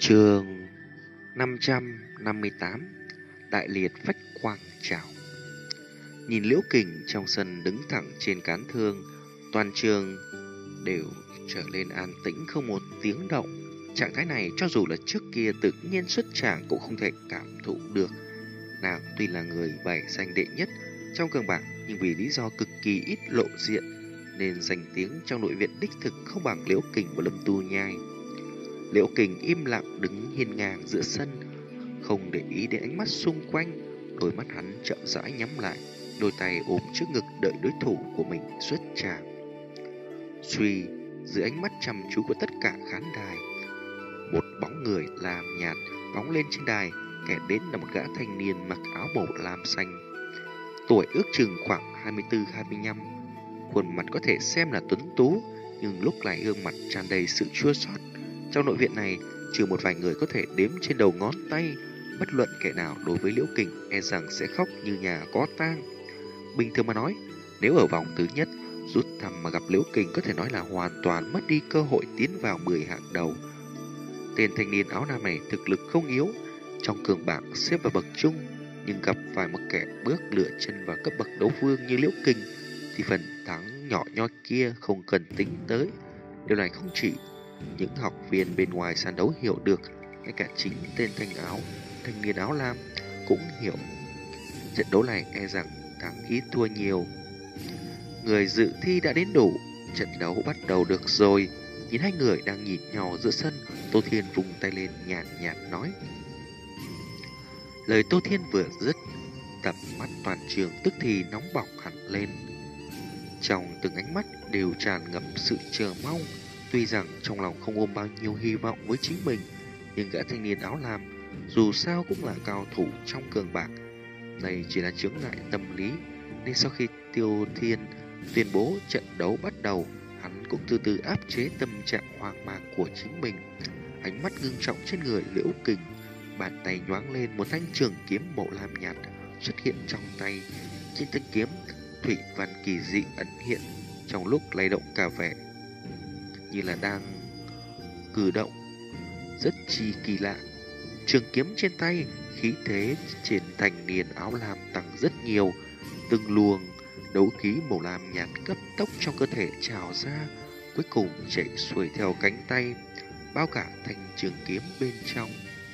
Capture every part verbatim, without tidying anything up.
Chương năm trăm năm mươi tám. Đại liệt phách quang trảo. Nhìn Liễu Kình trong sân đứng thẳng trên cán thương, toàn trường đều trở lên an tĩnh không một tiếng động. Trạng thái này cho dù là trước kia tự nhiên xuất tràng cũng không thể cảm thụ được. Nàng tuy là người bảy danh đệ nhất trong cường bảng, nhưng vì lý do cực kỳ ít lộ diện nên danh tiếng trong nội viện đích thực không bằng Liễu Kình và Lâm Tu Nhai. Liễu Kình im lặng đứng hiên ngang giữa sân, không để ý đến ánh mắt xung quanh. Đôi mắt hắn chậm rãi nhắm lại, đôi tay ôm trước ngực đợi đối thủ của mình xuất tràng. Suy, dưới ánh mắt chăm chú của tất cả khán đài, một bóng người lam nhạt bóng lên trên đài. Kẻ đến là một gã thanh niên mặc áo màu lam xanh, tuổi ước chừng khoảng hai mươi tư hai mươi lăm. Khuôn mặt có thể xem là tuấn tú, nhưng lúc này gương mặt tràn đầy sự chua xót. Trong nội viện này, trừ một vài người có thể đếm trên đầu ngón tay, bất luận kẻ nào đối với Liễu Kình e rằng sẽ khóc như nhà có tang. Bình thường mà nói, nếu ở vòng thứ nhất rút thăm mà gặp Liễu Kình, có thể nói là hoàn toàn mất đi cơ hội tiến vào mười hạng đầu. Tên thanh niên áo lam này thực lực không yếu, trong cường bảng xếp vào bậc trung, nhưng gặp phải một kẻ bước lựa chân vào cấp bậc đấu vương như Liễu Kình thì phần thắng nhỏ nhoi kia không cần tính tới. Điều này không chỉ những học viên bên ngoài sàn đấu hiểu được, ngay cả chính tên thanh áo thanh niên áo lam cũng hiểu. Trận đấu này e rằng thắng ít thua nhiều. Người dự thi đã đến đủ, trận đấu bắt đầu được rồi. Nhìn hai người đang nhìn nhau giữa sân, Tô Thiên vung tay lên nhàn nhạt, nhạt nói. Lời Tô Thiên vừa dứt, tầm mắt toàn trường tức thì nóng bỏng hẳn lên. Trong từng ánh mắt đều tràn ngập sự chờ mong. Tuy rằng trong lòng không ôm bao nhiêu hy vọng với chính mình, nhưng gã thanh niên áo lam dù sao cũng là cao thủ trong cường bảng. Đây chỉ là chướng ngại tâm lý, nên sau khi Tiêu Thiên tuyên bố trận đấu bắt đầu, hắn cũng từ từ áp chế tâm trạng hoang mang của chính mình. Ánh mắt ngưng trọng trên người Liễu Kình, bàn tay nhoáng lên, một thanh trường kiếm màu lam nhạt xuất hiện trong tay. Trên thanh kiếm, thủy văn kỳ dị ẩn hiện, trong lúc lay động cả vẻ như là đang cử động rất chi kỳ lạ. Trường kiếm trên tay, khí thế trên thanh niên áo lam tăng rất nhiều. Từng luồng đấu khí màu lam nhạt cấp tốc trong cơ thể trào ra, cuối cùng chạy xuôi theo cánh tay, bao cả thanh trường kiếm bên trong.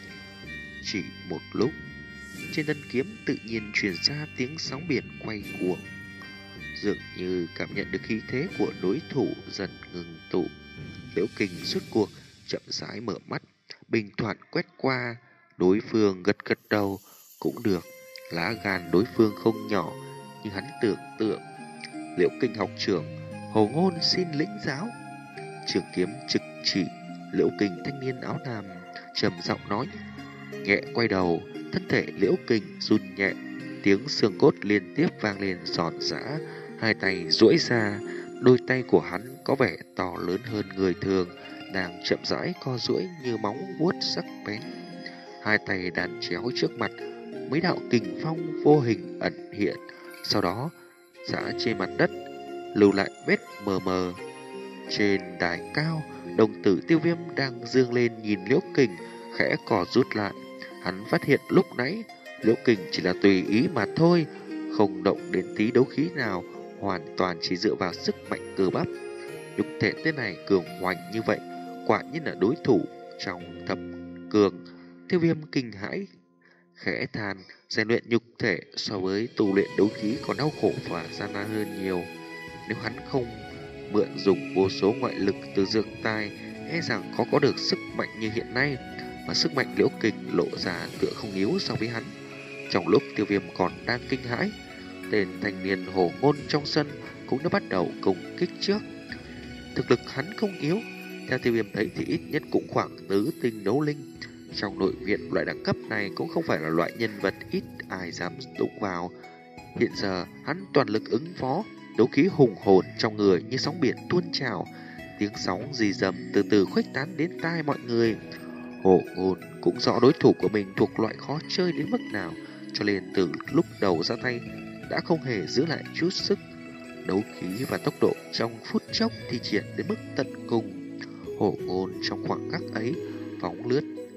Chỉ một lúc, trên thân kiếm tự nhiên truyền ra tiếng sóng biển quay cuồng, dường như cảm nhận được khí thế của đối thủ dần ngừng tụ. Liễu Kình suốt cuộc chậm rãi mở mắt, bình thản quét qua đối phương, gật gật đầu. Cũng được, lá gan đối phương không nhỏ, nhưng hắn tưởng tượng. Liễu Kình học trưởng, Hồ Ngôn xin lĩnh giáo. Trường kiếm trực chỉ Liễu Kình, thanh niên áo lam trầm giọng nói. Nhẹ quay đầu, thân thể Liễu Kình run nhẹ, tiếng xương cốt liên tiếp vang lên giòn giã. Hai tay duỗi ra, đôi tay của hắn có vẻ to lớn hơn người thường, đang chậm rãi co duỗi như móng vuốt sắc bén. Hai tay đàn chéo trước mặt, mấy đạo kình phong vô hình ẩn hiện, sau đó giã trên mặt đất, lưu lại vết mờ mờ. Trên đài cao, đồng tử Tiêu Viêm đang dương lên nhìn Liễu Kình, khẽ cò rút lại. Hắn phát hiện lúc nãy Liễu Kình chỉ là tùy ý mà thôi, không động đến tí đấu khí nào, hoàn toàn chỉ dựa vào sức mạnh cơ bắp. Nhục thể tên này cường hoành như vậy, quả nhiên là đối thủ trong thập cường. Tiêu Viêm kinh hãi, khẽ than, rèn luyện nhục thể so với tu luyện đấu khí còn đau khổ và gian nan hơn nhiều. Nếu hắn không mượn dùng vô số ngoại lực từ dược tài, e rằng khó có được sức mạnh như hiện nay. Mà sức mạnh Liễu Kình lộ ra tựa không yếu so với hắn. Trong lúc Tiêu Viêm còn đang kinh hãi, tên thanh niên Hồ Ngôn trong sân cũng đã bắt đầu công kích trước. Thực lực hắn không yếu, theo Tiêu Viêm thấy thì ít nhất cũng khoảng tứ tinh đấu linh. Trong nội viện, loại đẳng cấp này cũng không phải là loại nhân vật ít ai dám đụng vào. Hiện giờ hắn toàn lực ứng phó, đấu khí hùng hồn trong người như sóng biển tuôn trào, tiếng sóng rì rầm từ từ khuếch tán đến tai mọi người. Hồ Ngôn cũng rõ đối thủ của mình thuộc loại khó chơi đến mức nào, cho nên từ lúc đầu ra tay đã không hề giữ lại chút sức. Đấu khí và tốc độ trong phút chốc thi triển đến mức tận cùng. Hồ Ngôn trong khoảng khắc ấy phóng lướt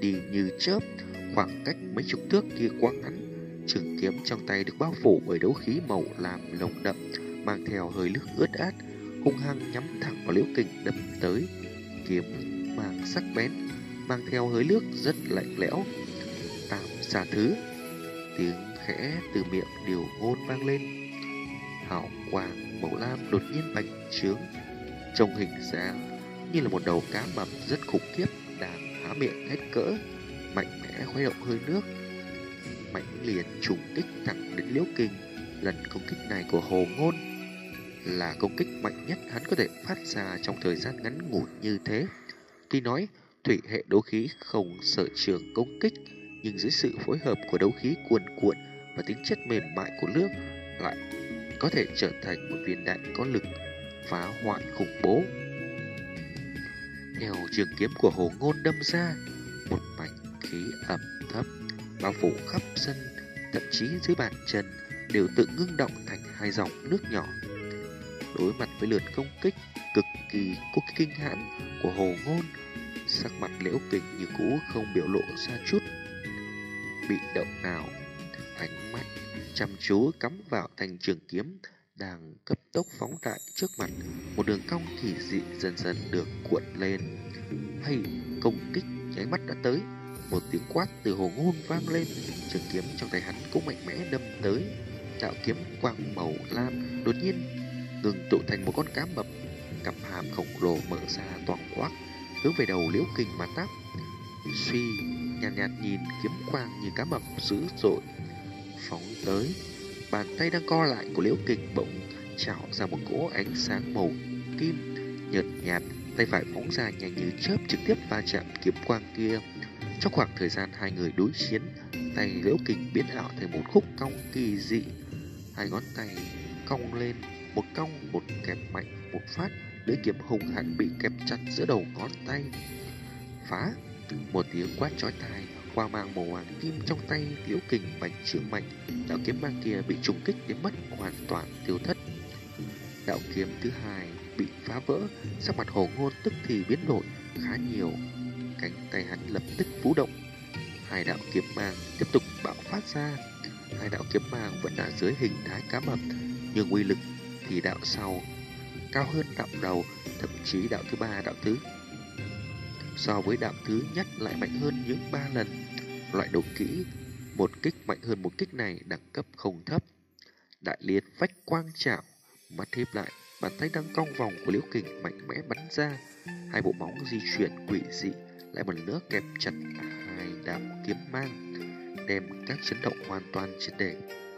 đi như chớp. Khoảng cách mấy chục thước kia quá ngắn, trường kiếm trong tay được bao phủ bởi đấu khí màu lam nồng đậm, mang theo hơi nước ướt át, hung hăng nhắm thẳng vào Liễu Kình đâm tới. Kiếm mang sắc bén, mang theo hơi nước rất lạnh lẽo. Tạm xa thứ, tiếng khẽ từ miệng điều ngôn vang lên. Hào quang màu lam đột nhiên bành trướng, trông hình dáng như là một đầu cá mập rất khủng khiếp đang há miệng hết cỡ, mạnh mẽ khuấy động hơi nước, mãnh liệt trùng kích thẳng đến Liễu Kình. Lần công kích này của Hồ Ngôn là công kích mạnh nhất hắn có thể phát ra trong thời gian ngắn ngủi như thế. Tuy nói thủy hệ đấu khí không sở trường công kích, nhưng dưới sự phối hợp của đấu khí cuồn cuộn và tính chất mềm mại của nước lại có thể trở thành một viên đạn có lực phá hoại khủng bố. Theo trường kiếm của Hồ Ngôn đâm ra, một mảnh khí ẩm thấp bao phủ khắp sân, thậm chí dưới bàn chân đều tự ngưng động thành hai dòng nước nhỏ. Đối mặt với lượt công kích cực kỳ có kinh hãn của Hồ Ngôn, sắc mặt Liễu Kình như cũ không biểu lộ ra chút bị động nào, ánh mắt chăm chú cắm vào thanh trường kiếm đang cấp tốc phóng đại trước mặt. Một đường cong kỳ dị dần dần được cuộn lên. Hay, công kích nháy mắt đã tới. Một tiếng quát từ Hồ Ngôn vang lên, trường kiếm trong tay hắn cũng mạnh mẽ đâm tới. Đạo kiếm quang màu lam đột nhiên ngừng tụ thành một con cá mập, cặp hàm khổng lồ mở ra toang quắc, hướng về đầu Liễu Kình mà táp. Suy, nhàn nhạt, nhạt nhìn kiếm quang như cá mập dữ dội phóng tới. Bàn tay đang co lại của Liễu Kình bỗng trào ra một cỗ ánh sáng màu kim nhợt nhạt, tay phải phóng ra nhanh như chớp trực tiếp va chạm kiếm quang kia. Trong khoảng thời gian hai người đối chiến, tay Liễu Kình biến ảo thành một khúc cong kỳ dị. Hai ngón tay cong lên, một cong một kẹp mạnh một phát, lưỡi kiếm hung hãn bị kẹp chặt giữa đầu ngón tay. Phá! Một tiếng quát chói tai, quang mang màu hoàng kim trong tay Liễu Kình bành trướng mạnh, đạo kiếm mang kia bị trùng kích đến mất hoàn toàn tiêu thất. Đạo kiếm thứ hai bị phá vỡ, sắc mặt Hồ Ngôn tức thì biến đổi khá nhiều, cánh tay hắn lập tức vũ động, hai đạo kiếm mang tiếp tục bạo phát ra. Hai đạo kiếm mang vẫn là dưới hình thái cá mập, nhưng uy lực thì đạo sau cao hơn đạo đầu, thậm chí đạo thứ ba, đạo thứ so với đạo thứ nhất lại mạnh hơn những ba lần. Loại đấu kỹ một kích mạnh hơn một kích này đẳng cấp không thấp. Đại liệt phách quang trảo, mắt híp lại, bàn tay đang cong vòng của Liễu Kình mạnh mẽ bắn ra, hai bộ móng di chuyển quỷ dị lại một lần nữa kẹp chặt hai đạo kiếm mang, đem các chấn động hoàn toàn triệt để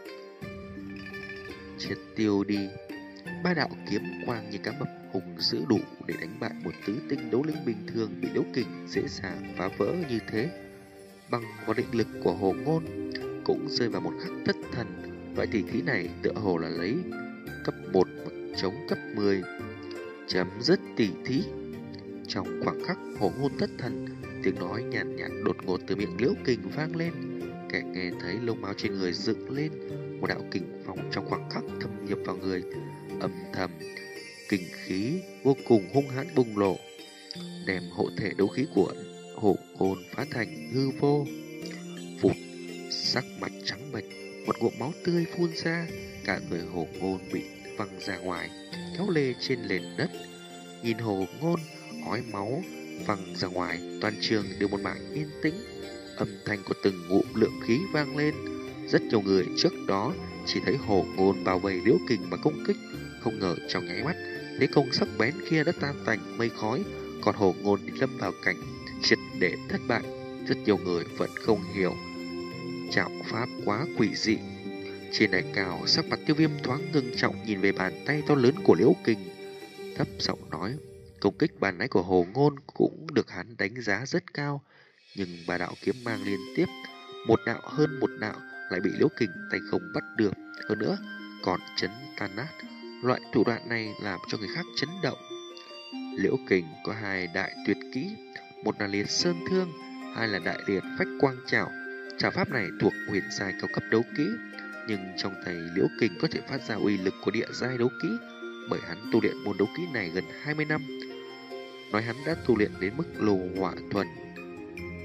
triệt tiêu đi. Ba đạo kiếm quang như cá mập hùng dữ đủ để đánh bại một tứ tinh đấu linh bình thường bị Liễu Kình dễ dàng phá vỡ như thế. Bằng vào định lực của Hồ Ngôn cũng rơi vào một khắc thất thần. Loại tỷ thí này tựa hồ là lấy cấp một chống cấp mười, chấm dứt tỷ thí. Trong khoảng khắc Hồ Ngôn thất thần, tiếng nói nhàn nhạt đột ngột từ miệng Liễu Kình vang lên. Kẻ nghe thấy lông máu trên người dựng lên, một đạo kình phong trong khoảng khắc thâm nhập vào người, âm thầm kình khí vô cùng hung hãn bùng lộ, đem hộ thể đấu khí của Hồ Ngôn phá thành hư vô. Phụt, sắc mặt trắng bệch, một ngụm máu tươi phun ra, cả người Hồ Ngôn bị văng ra ngoài, kéo lê trên nền đất. Nhìn Hồ Ngôn ói máu văng ra ngoài, toàn trường đều một mảng yên tĩnh. Âm thanh của từng ngụm lượng khí vang lên. Rất nhiều người trước đó chỉ thấy Hồ Ngôn bao vây Liễu Kình mà công kích, không ngờ trong nháy mắt thế công sắc bén kia đã tan tành mây khói, còn Hồ Ngôn đi lâm vào cảnh triệt để thất bại. Rất nhiều người vẫn không hiểu trảo pháp quá quỷ dị. Trên đài cao, sắc mặt Tiêu Viêm thoáng ngưng trọng nhìn về bàn tay to lớn của Liễu Kình, thấp giọng nói: công kích bàn nãy của Hồ Ngôn cũng được hắn đánh giá rất cao, nhưng ba đạo kiếm mang liên tiếp, một đạo hơn một đạo lại bị Liễu Kình tay không bắt được, hơn nữa còn chấn tan nát. Loại thủ đoạn này làm cho người khác chấn động. Liễu Kình có hai đại tuyệt kỹ, một là liệt sơn thương, hai là đại liệt phách quang trảo. Trảo pháp này thuộc huyền giai cao cấp đấu kỹ, nhưng trong tay Liễu Kình có thể phát ra uy lực của địa giai đấu kỹ, bởi hắn tu luyện môn đấu kỹ này gần hai mươi năm. Nói hắn đã tu luyện đến mức lô hỏa thuần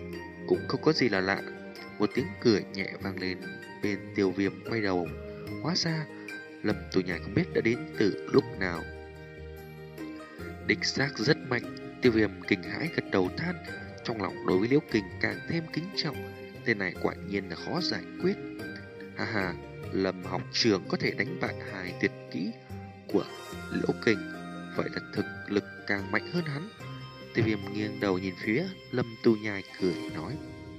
cũng không có gì là lạ. Một tiếng cười nhẹ vang lên bên Tiêu Viêm quay đầu. Hóa ra Lâm Tù Nhai không biết đã đến từ lúc nào. Đích xác rất mạnh. Tiêu Viêm kinh hãi gật đầu than. Trong lòng đối với Liễu Kình càng thêm kính trọng. Tên này quả nhiên là khó giải quyết. Ha ha, Lâm học trường có thể đánh bại hai tuyệt kỹ của Liễu Kình, vậy là thực lực càng mạnh hơn hắn. Tiêu Viêm nghiêng đầu nhìn phía Lâm Tu Nhai cười nói.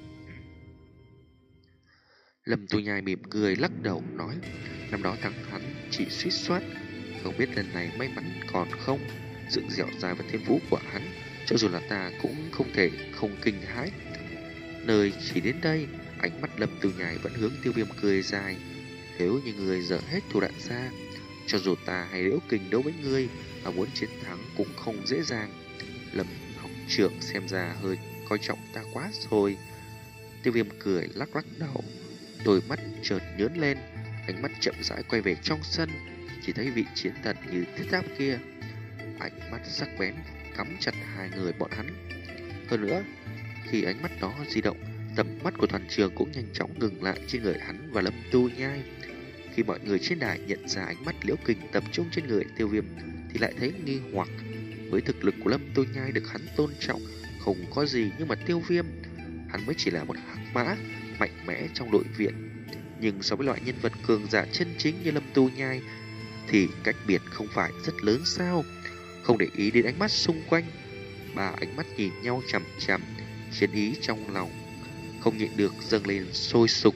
Lâm Tu Nhai mỉm cười lắc đầu nói, năm đó thắng hắn chỉ suýt soát, không biết lần này may mắn còn không. Sự dẻo dai và thiên phú của hắn, cho dù là ta cũng không thể không kinh hãi. Nơi chỉ đến đây, ánh mắt Lâm Tu Nhai vẫn hướng Tiêu Viêm cười dài. Nếu như người dở hết thủ đoạn ra, cho dù ta hay Liễu Kình đấu với ngươi mà muốn chiến thắng cũng không dễ dàng. Lâm học trưởng xem ra hơi coi trọng ta quá rồi. Tiêu Viêm cười lắc lắc đầu, đôi mắt chợt nhớn lên, ánh mắt chậm rãi quay về trong sân, chỉ thấy vị chiến thần như thiết tháp kia, ánh mắt sắc bén cắm chặt hai người bọn hắn. Hơn nữa, khi ánh mắt đó di động, tầm mắt của toàn trường cũng nhanh chóng ngừng lại trên người hắn và Lâm Tu Nhai. Khi mọi người trên đài nhận ra ánh mắt Liễu Kình tập trung trên người Tiêu Viêm thì lại thấy nghi hoặc. Với thực lực của Lâm Tu Nhai được hắn tôn trọng không có gì, nhưng mà Tiêu Viêm, hắn mới chỉ là một hắc mã mạnh mẽ trong đội viện. Nhưng so với loại nhân vật cường giả chân chính như Lâm Tu Nhai thì cách biệt không phải rất lớn sao? Không để ý đến ánh mắt xung quanh, ba ánh mắt nhìn nhau chằm chằm, chiến ý trong lòng không nhịn được dâng lên sôi sục.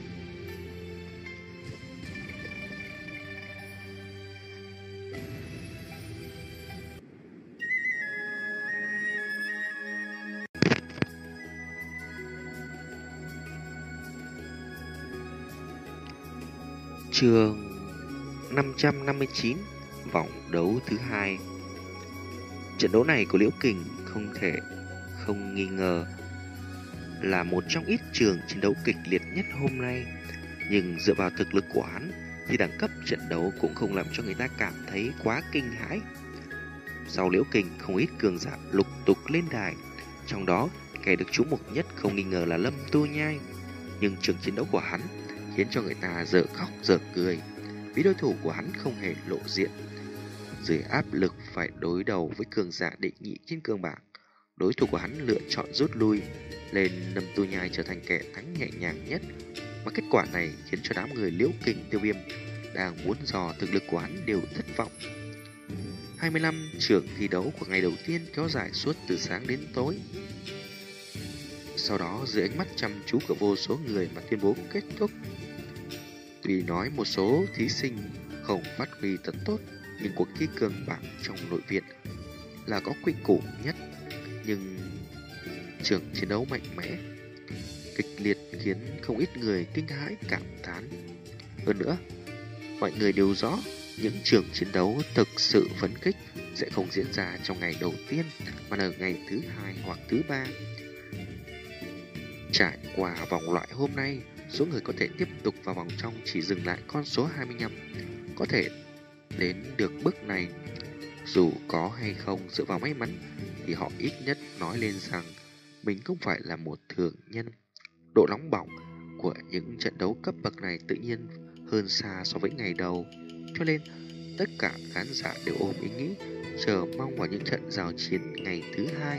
Chương năm trăm năm mươi chín, vòng đấu thứ hai. Trận đấu này của Liễu Kình không thể không nghi ngờ là một trong ít trường chiến đấu kịch liệt nhất hôm nay. Nhưng dựa vào thực lực của hắn thì đẳng cấp trận đấu cũng không làm cho người ta cảm thấy quá kinh hãi. Sau Liễu Kình, không ít cường giả lục tục lên đài, trong đó kẻ được chú mục nhất không nghi ngờ là Lâm Tu Nhai. Nhưng trường chiến đấu của hắn khiến cho người ta dở khóc dở cười, vì đối thủ của hắn không hề lộ diện. Dưới áp lực phải đối đầu với cường giả đệ nhị trên cương bảng, đối thủ của hắn lựa chọn rút lui, lên Lâm Tu Nhai trở thành kẻ thắng nhẹ nhàng nhất. Mà kết quả này khiến cho đám người Liễu Kình, Tiêu Viêm đang muốn dò thực lực của hắn đều thất vọng. hai mươi lăm trường thi đấu của ngày đầu tiên kéo dài suốt từ sáng đến tối. Sau đó dưới ánh mắt chăm chú của vô số người mà tuyên bố kết thúc. Tuy nói một số thí sinh không phát huy thật tốt, nhưng cuộc thi cường bảng trong nội viện là có quy củ nhất. Nhưng trường chiến đấu mạnh mẽ, kịch liệt khiến không ít người kinh hãi cảm thán. Hơn nữa, mọi người đều rõ những trường chiến đấu thực sự phấn khích sẽ không diễn ra trong ngày đầu tiên, mà ở ngày thứ hai hoặc thứ ba. Trải qua vòng loại hôm nay, số người có thể tiếp tục vào vòng trong chỉ dừng lại con số hai mươi lăm. Có thể đến được bước này, dù có hay không dựa vào may mắn, thì họ ít nhất nói lên rằng mình không phải là một thường nhân. Độ nóng bỏng của những trận đấu cấp bậc này tự nhiên hơn xa so với ngày đầu, cho nên tất cả khán giả đều ôm ý nghĩ chờ mong vào những trận giao chiến ngày thứ hai.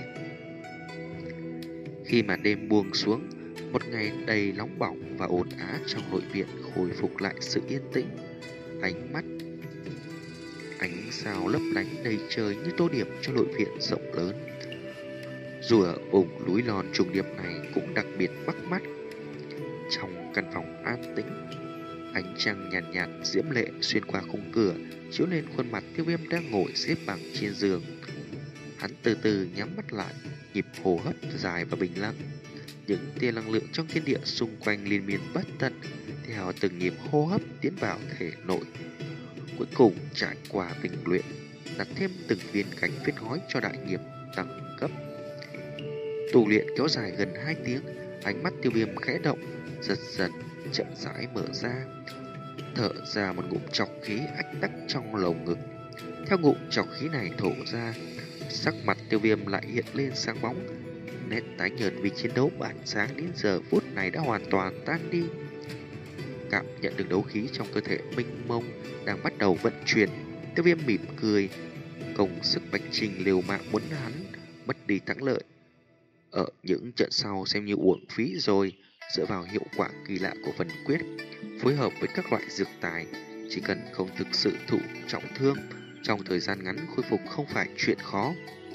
Khi mà đêm buông xuống, một ngày đầy nóng bỏng và ồn ào trong nội viện khôi phục lại sự yên tĩnh. Ánh mắt ánh sao lấp lánh đầy trời như tô điểm cho nội viện rộng lớn. Dù ở vùng núi non trùng điệp này cũng đặc biệt bắt mắt. Trong căn phòng an tĩnh, ánh trăng nhàn nhạt, nhạt diễm lệ xuyên qua khung cửa chiếu lên khuôn mặt Tiêu Viêm đang ngồi xếp bằng trên giường. Hắn từ từ nhắm mắt lại, nhịp hô hấp dài và bình lặng. Những tia năng lượng trong thiên địa xung quanh liên miên bất tận theo từng nhịp hô hấp tiến vào thể nội. Cuối cùng trải qua tình luyện, đặt thêm từng viên cánh vết gói cho đại nghiệp tăng cấp. Tu luyện kéo dài gần hai tiếng, ánh mắt Tiêu Viêm khẽ động, dần dần chậm rãi mở ra, thở ra một ngụm trọc khí ách tắc trong lồng ngực. Theo ngụm trọc khí này thổ ra, sắc mặt Tiêu Viêm lại hiện lên sáng bóng, nét tái nhợt vì chiến đấu bản sáng đến giờ phút này đã hoàn toàn tan đi. Cảm nhận được đấu khí trong cơ thể mênh mông đang bắt đầu vận chuyển, Tiêu Viêm mỉm cười, công sức Bạch Trình liều mạng muốn hắn mất đi thắng lợi. Ở những trận sau xem như uổng phí rồi. Dựa vào hiệu quả kỳ lạ của phần quyết, phối hợp với các loại dược tài, chỉ cần không thực sự thụ trọng thương, trong thời gian ngắn khôi phục không phải chuyện khó.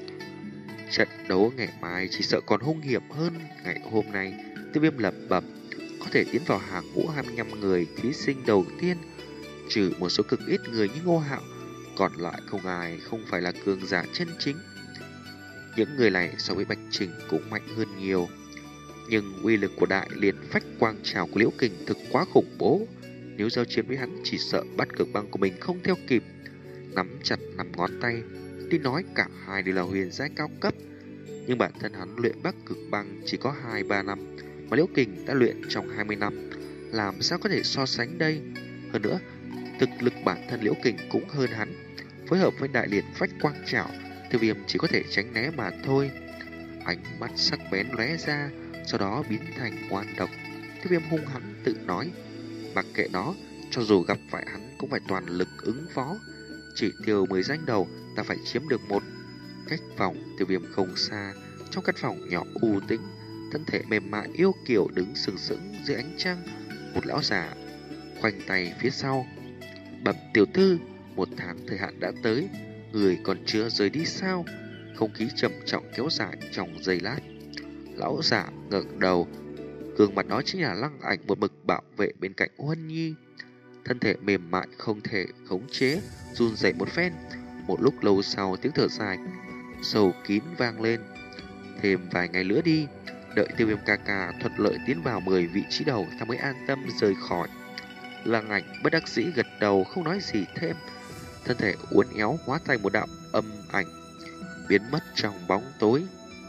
Trận đấu ngày mai chỉ sợ còn hung hiểm hơn ngày hôm nay. Tiêu Viêm lẩm bẩm, có thể tiến vào hàng ngũ hai mươi lăm người thí sinh đầu tiên, trừ một số cực ít người như Ngô Hạo, còn lại không ai không phải là cường giả chân chính. Những người này so với Bạch Trình cũng mạnh hơn nhiều, nhưng uy lực của đại liền phách quang trào của Liễu Kình thực quá khủng bố. Nếu giao chiến với hắn, chỉ sợ bắt cực băng của mình không theo kịp. Nắm chặt năm ngón tay, tuy nói cả hai đều là huyền giai cao cấp, nhưng bản thân hắn luyện bắc cực băng chỉ có hai ba năm, mà Liễu Kình đã luyện trong hai mươi năm, làm sao có thể so sánh đây? Hơn nữa, thực lực bản thân Liễu Kình cũng hơn hắn, phối hợp với đại liệt phách quang trảo, Tiêu Viêm chỉ có thể tránh né mà thôi. Ánh mắt sắc bén lóe ra, sau đó biến thành ngoan độc. Tiêu Viêm hung hãn tự nói, mặc kệ nó, cho dù gặp phải hắn cũng phải toàn lực ứng phó. Chỉ tiêu mười danh đầu, ta phải chiếm được một. Cách phòng Tiêu Viêm không xa, trong căn phòng nhỏ u tĩnh, thân thể mềm mại yêu kiều đứng sừng sững dưới ánh trăng. Một lão già khoanh tay phía sau, bẩm tiểu thư, một tháng thời hạn đã tới, người còn chưa rời đi sao? Không khí trầm trọng kéo dài trong giây lát. Lão giả ngẩng đầu, gương mặt đó chính là Lăng Ảnh một mực bảo vệ bên cạnh Huân Nhi. Thân thể mềm mại không thể khống chế, run rẩy một phen. Một lúc lâu sau, tiếng thở dài sâu kín vang lên. Thêm vài ngày nữa đi, đợi Tiêu Viêm ca ca thuận lợi tiến vào mười vị trí đầu, ta mới an tâm rời khỏi. Lăng Ảnh bất đắc dĩ gật đầu, không nói gì thêm. Thân thể uốn éo hóa thành một đạo âm ảnh, biến mất trong bóng tối.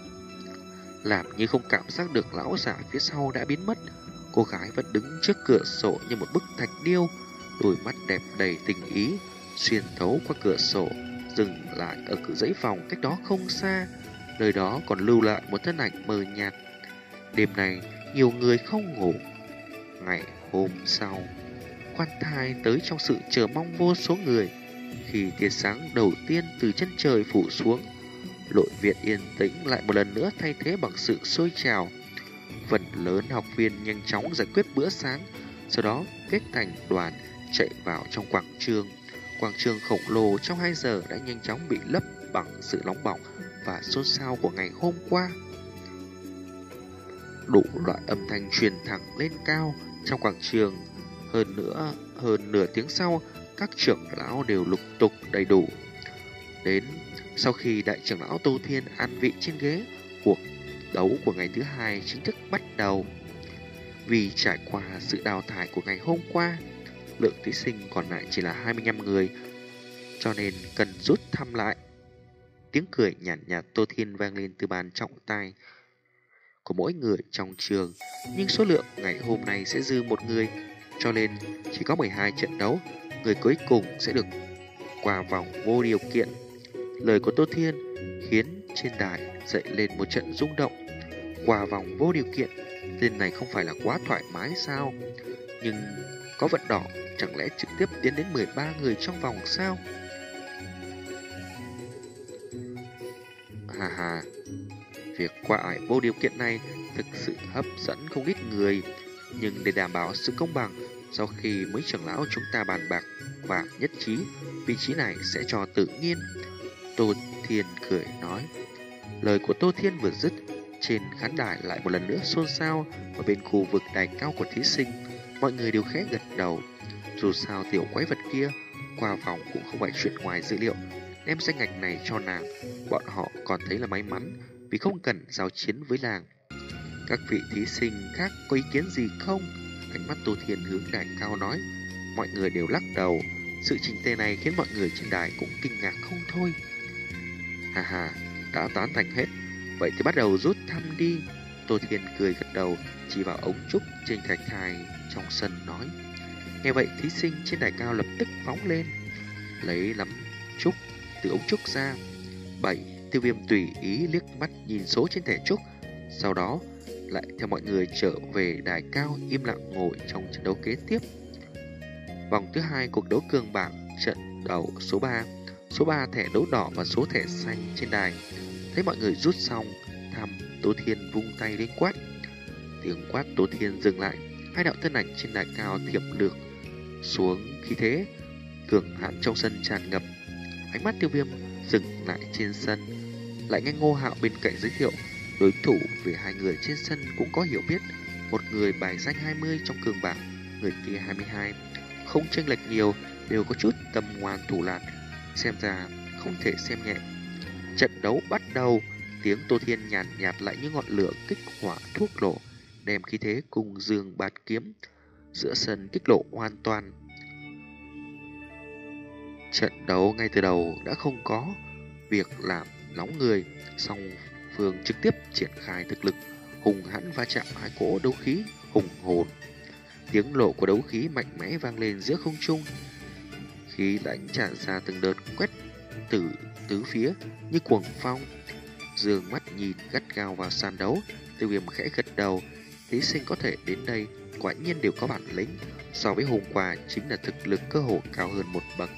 Làm như không cảm giác được lão giả phía sau đã biến mất, cô gái vẫn đứng trước cửa sổ như một bức thạch điêu, đôi mắt đẹp đầy tình ý xuyên thấu qua cửa sổ, dừng lại ở cửa dãy phòng cách đó không xa. Nơi đó còn lưu lại một thân ảnh mờ nhạt. Đêm này nhiều người không ngủ. Ngày hôm sau, quan thai tới trong sự chờ mong vô số người. Khi tia sáng đầu tiên từ chân trời phủ xuống, nội viện yên tĩnh lại một lần nữa thay thế bằng sự sôi trào. Phần lớn học viên nhanh chóng giải quyết bữa sáng, sau đó kết thành đoàn chạy vào trong quảng trường. Quảng trường khổng lồ trong hai giờ đã nhanh chóng bị lấp bằng sự nóng bỏng và xôn xao của ngày hôm qua. Đủ loại âm thanh truyền thẳng lên cao trong quảng trường. Hơn nữa, hơn nửa tiếng sau, các trưởng lão đều lục tục đầy đủ. Đến sau khi đại trưởng lão Tô Thiên an vị trên ghế, cuộc đấu của ngày thứ hai chính thức bắt đầu. Vì trải qua sự đào thải của ngày hôm qua, lượng thí sinh còn lại chỉ là hai mươi lăm người, cho nên cần rút thăm lại. Tiếng cười nhàn nhạt, nhạt Tô Thiên vang lên từ bàn trọng tài của mỗi người trong trường, nhưng số lượng ngày hôm nay sẽ dư một người, cho nên chỉ có mười hai trận đấu, người cuối cùng sẽ được qua vòng vô điều kiện. Lời của Tô Thiên khiến trên đài dậy lên một trận rung động. Qua vòng vô điều kiện, tên này không phải là quá thoải mái sao? Nhưng có vận đỏ, chẳng lẽ trực tiếp tiến đến mười ba người trong vòng sao? Hà hà, việc qua ải vô điều kiện này thực sự hấp dẫn không ít người. Nhưng để đảm bảo sự công bằng, sau khi mấy trưởng lão chúng ta bàn bạc và nhất trí, vị trí này sẽ cho tự nhiên. Tô Thiên cười nói. Lời của Tô Thiên vừa dứt, trên khán đài lại một lần nữa xôn xao. Ở bên khu vực đài cao của thí sinh, mọi người đều khẽ gật đầu. Dù sao tiểu quái vật kia qua vòng cũng không phải chuyện ngoài dữ liệu. Đem danh ngạch này cho nàng, bọn họ còn thấy là may mắn, vì không cần giao chiến với nàng. Các vị thí sinh khác có ý kiến gì không? Ánh mắt Tô Thiên hướng đài cao nói. Mọi người đều lắc đầu. Sự chỉnh tề này khiến mọi người trên đài cũng kinh ngạc không thôi. Hà hà, đã tán thành hết, vậy thì bắt đầu rút thăm đi. Tô Thiên cười gật đầu, chỉ vào ống trúc trên thạch thai trong sân nói. Nghe vậy thí sinh trên đài cao lập tức phóng lên, lấy lắm trúc từ ống trúc ra. Bảy, Tiêu Viêm tùy ý liếc mắt nhìn số trên thẻ trúc, Sau đó lại theo mọi người trở về đài cao, im lặng ngồi trong trận đấu kế tiếp. Vòng thứ hai cuộc đấu cương bảng, trận đấu số ba. Số ba thẻ đấu đỏ và số thẻ xanh trên đài. Thấy mọi người rút xong, thăm Tố Thiên vung tay lên quát. Tiếng quát Tố Thiên dừng lại, hai đạo thân ảnh trên đài cao thiểm lược xuống, khí thế cường hãn trong sân tràn ngập. Ánh mắt Tiêu Viêm dừng lại trên sân, lại nghe Ngô Hạo bên cạnh giới thiệu đối thủ về hai người trên sân cũng có hiểu biết. Một người bài danh hai mươi trong cường bảng, người kia hai mươi hai, không chênh lệch nhiều, đều có chút tâm ngoan thủ lạn, xem ra không thể xem nhẹ. Trận đấu bắt đầu, tiếng Tô Thiên nhàn nhạt, nhạt lại như ngọn lửa kích hỏa thuốc nổ, đem khí thế cùng dương bạt kiếm giữa sân kích lộ hoàn toàn. Trận đấu ngay từ đầu đã không có việc làm nóng người, song phương trực tiếp triển khai thực lực hùng hãn va chạm hai cỗ đấu khí hùng hồn. Tiếng nổ của đấu khí mạnh mẽ vang lên giữa không trung, khí lãnh tràn ra từng đợt quét từ tứ phía như cuồng phong. Dương mắt nhìn gắt gao vào sàn đấu, Tiêu Viêm khẽ gật đầu. Thí sinh có thể đến đây quả nhiên đều có bản lĩnh, so với hôm qua chính là thực lực cơ hồ cao hơn một bậc.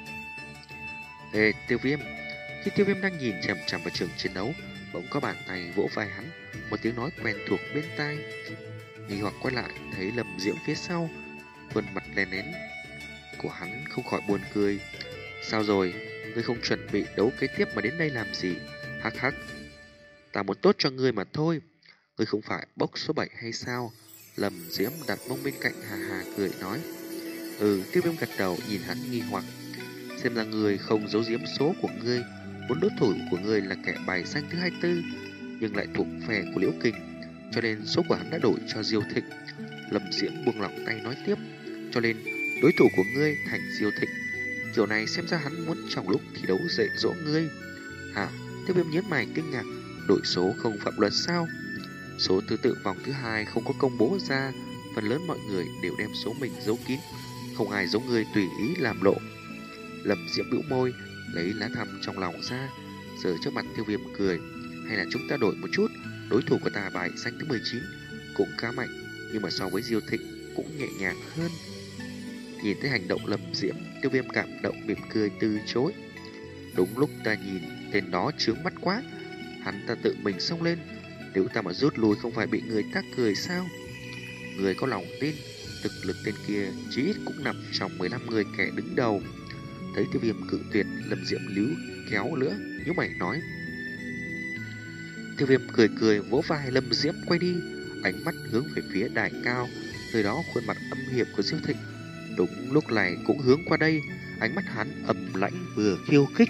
Ê Tiêu Viêm! Khi Tiêu Viêm đang nhìn chằm chằm vào trường chiến đấu, bỗng có bàn tay vỗ vai hắn, một tiếng nói quen thuộc bên tai. Nghi hoặc quay lại thấy Lâm Diễm phía sau, khuôn mặt đen nén của hắn không khỏi buồn cười. Sao rồi? Ngươi không chuẩn bị đấu kế tiếp mà đến đây làm gì? Hắc hắc, ta muốn tốt cho ngươi mà thôi. Ngươi không phải bốc số bảy hay sao? Lâm Diễm đặt mông bên cạnh hà hà cười nói. Ừ, Tiêu Viêm gật đầu nhìn hắn nghi hoặc. Xem ra ngươi không giấu giếm số của ngươi. Muốn đối thủ của ngươi là kẻ bài danh thứ hai mươi tư, nhưng lại thuộc phe của Liễu Kình, cho nên số của hắn đã đổi cho Diêu Thịnh. Lâm Diễm buông lỏng tay nói tiếp. Cho nên đối thủ của ngươi thành Diêu Thịnh. Kiểu này xem ra hắn muốn trong lúc thi đấu dạy dỗ ngươi. Hả? Tiêu Viêm nhớn mày kinh ngạc. Đổi số không phạm luật sao? Số thứ tự vòng thứ hai không có công bố ra, phần lớn mọi người đều đem số mình giấu kín, không ai giống ngươi tùy ý làm lộ. Lâm Diễm bĩu môi, lấy lá thăm trong lòng ra, giờ trước mặt Tiêu Viêm cười. Hay là chúng ta đổi một chút, đối thủ của ta bài danh thứ mười chín cũng khá mạnh, nhưng mà so với Diêu Thịnh cũng nhẹ nhàng hơn. Nhìn thấy hành động Lâm Diễm, Tiêu Viêm cảm động mỉm cười từ chối. Đúng lúc ta nhìn tên đó chướng mắt quá, hắn ta tự mình xông lên, nếu ta mà rút lui không phải bị người ta cười sao? Người có lòng tin, thực lực tên kia chí ít cũng nằm trong mười lăm người kẻ đứng đầu. Thấy Tiêu Viêm cự tuyệt, Lâm Diễm líu kéo nữa, nhíu mày nói. Tiêu Viêm cười cười vỗ vai Lâm Diễm quay đi, ánh mắt hướng về phía đài cao, nơi đó khuôn mặt âm hiểm của Diêu Thịnh đúng lúc này cũng hướng qua đây, ánh mắt hắn ầm lãnh vừa khiêu khích.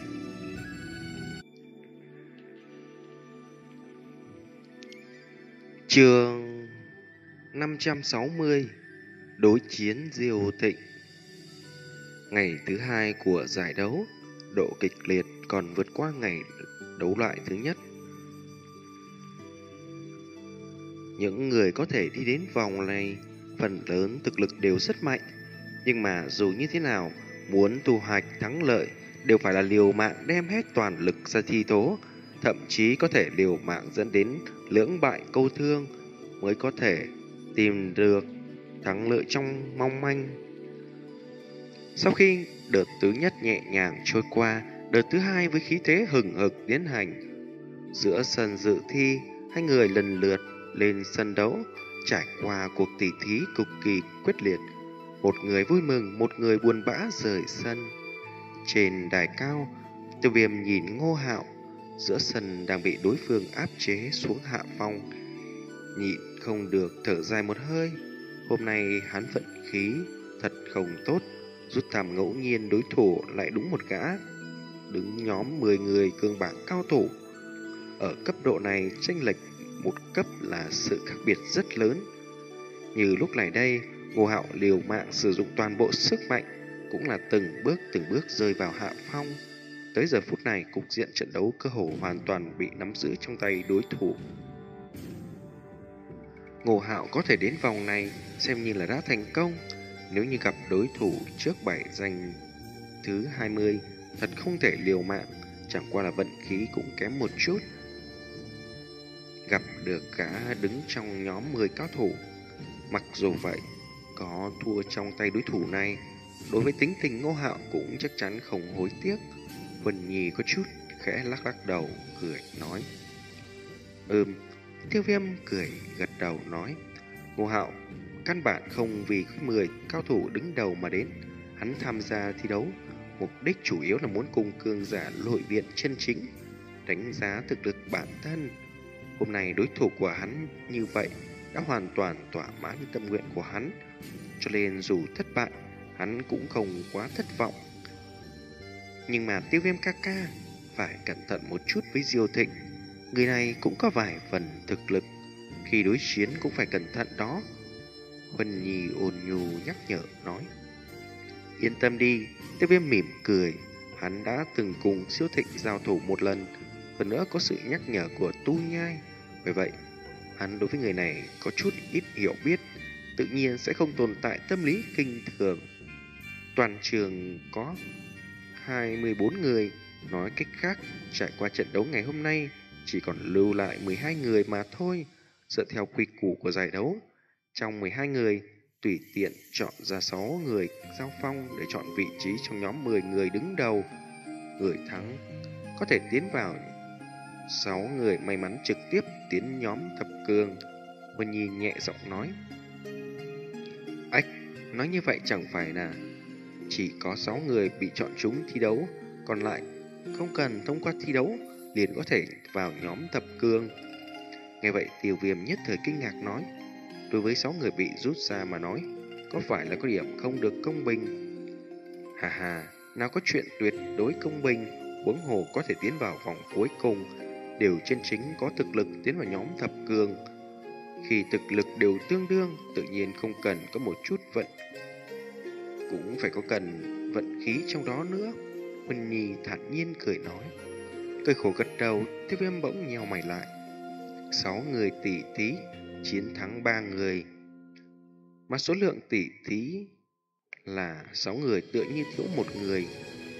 Chương năm trăm sáu mươi, đối chiến Diêu Thịnh. Ngày thứ hai của giải đấu, độ kịch liệt còn vượt qua ngày đấu loại thứ nhất. Những người có thể đi đến vòng này phần lớn thực lực đều rất mạnh, nhưng mà dù như thế nào, muốn thu hoạch thắng lợi đều phải là liều mạng đem hết toàn lực ra thi tố, thậm chí có thể liều mạng dẫn đến lưỡng bại câu thương mới có thể tìm được thắng lợi trong mong manh. Sau khi đợt thứ nhất nhẹ nhàng trôi qua, đợt thứ hai với khí thế hừng hực tiến hành. Giữa sân dự thi, hai người lần lượt lên sân đấu, trải qua cuộc tỉ thí cực kỳ quyết liệt. Một người vui mừng, một người buồn bã rời sân. Trên đài cao, Tiêu Viêm nhìn Ngô Hạo, giữa sân đang bị đối phương áp chế xuống hạ phong, nhịn không được thở dài một hơi. Hôm nay hắn vận khí thật không tốt, rút thăm ngẫu nhiên đối thủ lại đúng một gã đứng nhóm mười người cường bảng cao thủ. Ở cấp độ này, chênh lệch một cấp là sự khác biệt rất lớn. Như lúc này đây, Ngô Hạo liều mạng sử dụng toàn bộ sức mạnh, cũng là từng bước từng bước rơi vào hạ phong. Tới giờ phút này, cục diện trận đấu cơ hồ hoàn toàn bị nắm giữ trong tay đối thủ. Ngô Hạo có thể đến vòng này xem như là đã thành công. Nếu như gặp đối thủ trước bảy danh thứ hai mươi, thật không thể liều mạng, chẳng qua là vận khí cũng kém một chút. gặp được gã đứng trong nhóm mười cao thủ. Mặc dù vậy, có thua trong tay đối thủ này, đối với tính tình Ngô Hạo cũng chắc chắn không hối tiếc. Huân Nhi có chút khẽ lắc lắc đầu, cười nói. Ừm, Tiêu Viêm cười gật đầu nói. Ngô Hạo căn bản không vì mười cao thủ đứng đầu mà đến. Hắn tham gia thi đấu, mục đích chủ yếu là muốn cùng cường giả nội viện chân chính, đánh giá thực lực bản thân. Hôm nay đối thủ của hắn như vậy đã hoàn toàn thỏa mãn tâm nguyện của hắn, cho nên dù thất bại, hắn cũng không quá thất vọng. Nhưng mà Tiêu Viêm ca ca phải cẩn thận một chút với Diêu Thịnh. Người này cũng có vài phần thực lực, khi đối chiến cũng phải cẩn thận đó. Huân Nhi ôn nhu nhắc nhở nói. Yên tâm đi, Tiêu Viêm mỉm cười. Hắn đã từng cùng Diêu Thịnh giao thủ một lần, hơn nữa có sự nhắc nhở của Tu Nhai. Bởi vậy, hắn đối với người này có chút ít hiểu biết, tự nhiên sẽ không tồn tại tâm lý kinh thường. Toàn trường có hai mươi bốn người, nói cách khác, trải qua trận đấu ngày hôm nay chỉ còn lưu lại mười hai người mà thôi. Dựa theo quy củ của giải đấu, trong mười hai người tùy tiện chọn ra sáu người giao phong để chọn vị trí trong nhóm mười người đứng đầu. Người thắng có thể tiến vào sáu người may mắn trực tiếp tiến nhóm thập cường. Huân Nhi nhẹ giọng nói. Ách, nói như vậy chẳng phải là chỉ có sáu người bị chọn trúng thi đấu, còn lại không cần thông qua thi đấu liền có thể vào nhóm thập cường. Nghe vậy Tiêu Viêm nhất thời kinh ngạc nói. Đối với sáu người bị rút ra mà nói, có phải là có điểm không được công bình? Hà hà, nào có chuyện tuyệt đối công bình, huống hồ có thể tiến vào vòng cuối cùng đều chân chính có thực lực tiến vào nhóm thập cường. Khi thực lực đều tương đương, tự nhiên không cần có một chút vận, cũng phải có cần vận khí trong đó nữa. Huân Nhi thản nhiên cười nói. Cười khổ gật đầu, Tiêu Viêm bỗng nheo mày lại. Sáu người tỷ thí chiến thắng ba người, mà số lượng tỷ thí là sáu người tựa như thiếu một người.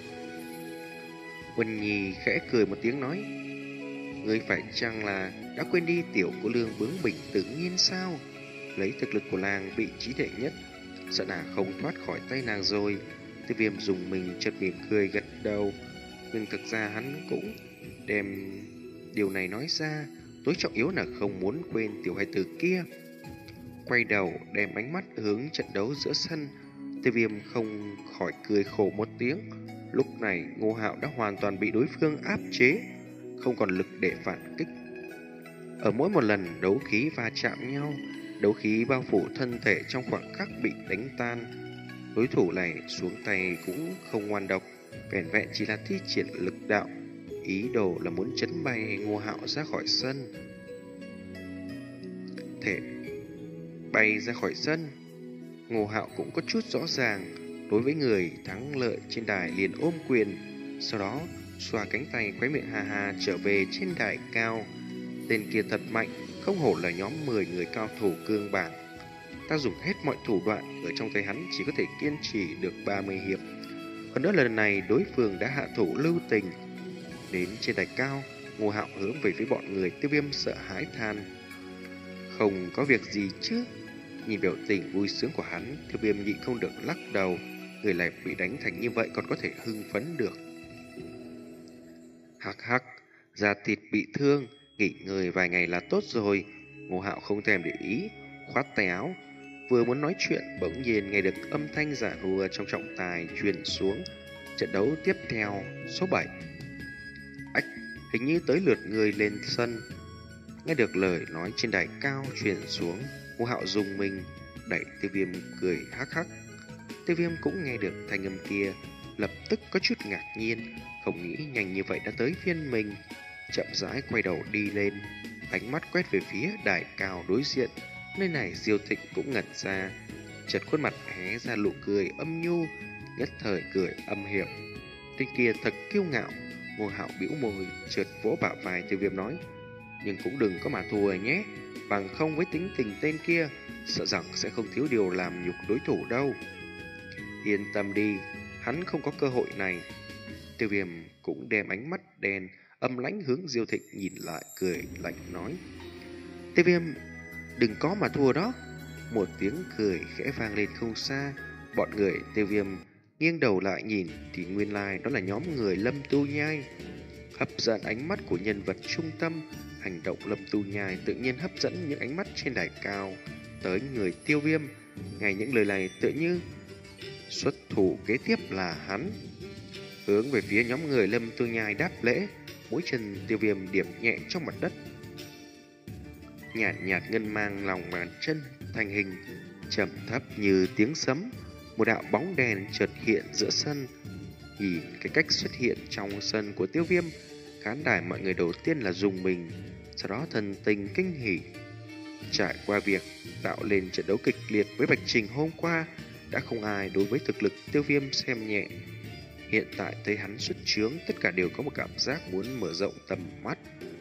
Huân Nhi khẽ cười một tiếng nói. Ngươi phải chăng là đã quên đi tiểu cô lương bướng bỉnh tự nhiên sao? Lấy thực lực của nàng vị trí đệ nhất, sợ là không thoát khỏi tay nàng rồi. Tiêu Viêm dùng mình chợt mỉm cười gật đầu. Nhưng thực ra hắn cũng đem điều này nói ra, tối trọng yếu là không muốn quên tiểu hài tử kia. Quay đầu đem ánh mắt hướng trận đấu giữa sân, Tiêu Viêm không khỏi cười khổ một tiếng. Lúc này Ngô Hạo đã hoàn toàn bị đối phương áp chế, không còn lực để phản kích. Ở mỗi một lần đấu khí va chạm nhau, đấu khí bao phủ thân thể trong khoảng khắc bị đánh tan. Đối thủ này xuống tay cũng không ngoan độc, vẻn vẹn chỉ là thi triển lực đạo, ý đồ là muốn chấn bay Ngô Hạo ra khỏi sân. Thể bay ra khỏi sân, Ngô Hạo cũng có chút rõ ràng. Đối với người thắng lợi trên đài liền ôm quyền, sau đó xoa cánh tay khóe miệng ha ha trở về trên đài cao. Tên kia thật mạnh, không hổ là nhóm mười người cao thủ cương bảng. Ta dùng hết mọi thủ đoạn, ở trong tay hắn chỉ có thể kiên trì được ba mươi hiệp. Hơn nữa lần này đối phương đã hạ thủ lưu tình. Đến trên đài cao, Ngô Hạo hướng về phía bọn người Tiêu Viêm sợ hãi than. Không có việc gì chứ? Nhìn biểu tình vui sướng của hắn, Tiêu Viêm nhịn không được lắc đầu. Người này bị đánh thành như vậy còn có thể hưng phấn được. Hắc hắc, da thịt bị thương, nghỉ ngơi vài ngày là tốt rồi. Ngô Hạo không thèm để ý, khoát tay áo. Vừa muốn nói chuyện, bỗng nhiên nghe được âm thanh giả hùa trong trọng tài truyền xuống. Trận đấu tiếp theo, số bảy. Ách, hình như tới lượt người lên sân. Nghe được lời nói trên đài cao truyền xuống, Ngô Hạo dùng mình, đẩy Tiêu Viêm cười hắc hắc. Tiêu Viêm cũng nghe được thanh âm kia, lập tức có chút ngạc nhiên, không nghĩ nhanh như vậy đã tới phiên mình. Chậm rãi quay đầu đi lên, ánh mắt quét về phía đài cao đối diện. Nơi này Diêu Thịnh cũng ngẩn ra, chợt khuôn mặt hé ra nụ cười âm nhu, nhất thời cười âm hiểm. Tên kia thật kiêu ngạo. Ngô Hạo bĩu môi, chợt vỗ bả vai Tiêu Viêm nói. Nhưng cũng đừng có mà thua nhé, bằng không với tính tình tên kia, sợ rằng sẽ không thiếu điều làm nhục đối thủ đâu. Yên tâm đi, hắn không có cơ hội này. Tiêu Viêm cũng đem ánh mắt đen âm lãnh hướng Diêu Thịnh nhìn lại, cười lạnh nói. Tiêu Viêm, đừng có mà thua đó. Một tiếng cười khẽ vang lên không xa. Bọn người Tiêu Viêm nghiêng đầu lại nhìn thì nguyên lai đó là nhóm người Lâm Tu Nhai. Hấp dẫn ánh mắt của nhân vật trung tâm, hành động Lâm Tu Nhai tự nhiên hấp dẫn những ánh mắt trên đài cao tới người Tiêu Viêm. Ngay những lời này tựa như xuất thủ kế tiếp là hắn. Hướng về phía nhóm người Lâm Tu Nhai đáp lễ, mũi chân Tiêu Viêm điểm nhẹ trong mặt đất. Nhạt nhạt ngân mang lòng bàn chân thành hình trầm thấp như tiếng sấm. Một đạo bóng đèn chợt hiện giữa sân. Nhìn cái cách xuất hiện trong sân của Tiêu Viêm, khán đài mọi người đầu tiên là dùng mình, sau đó thần tình kinh hỉ. Trải qua việc tạo lên trận đấu kịch liệt với Bạch Trình hôm qua, đã không ai đối với thực lực Tiêu Viêm xem nhẹ. Hiện tại thấy hắn xuất chướng, tất cả đều có một cảm giác muốn mở rộng tầm mắt.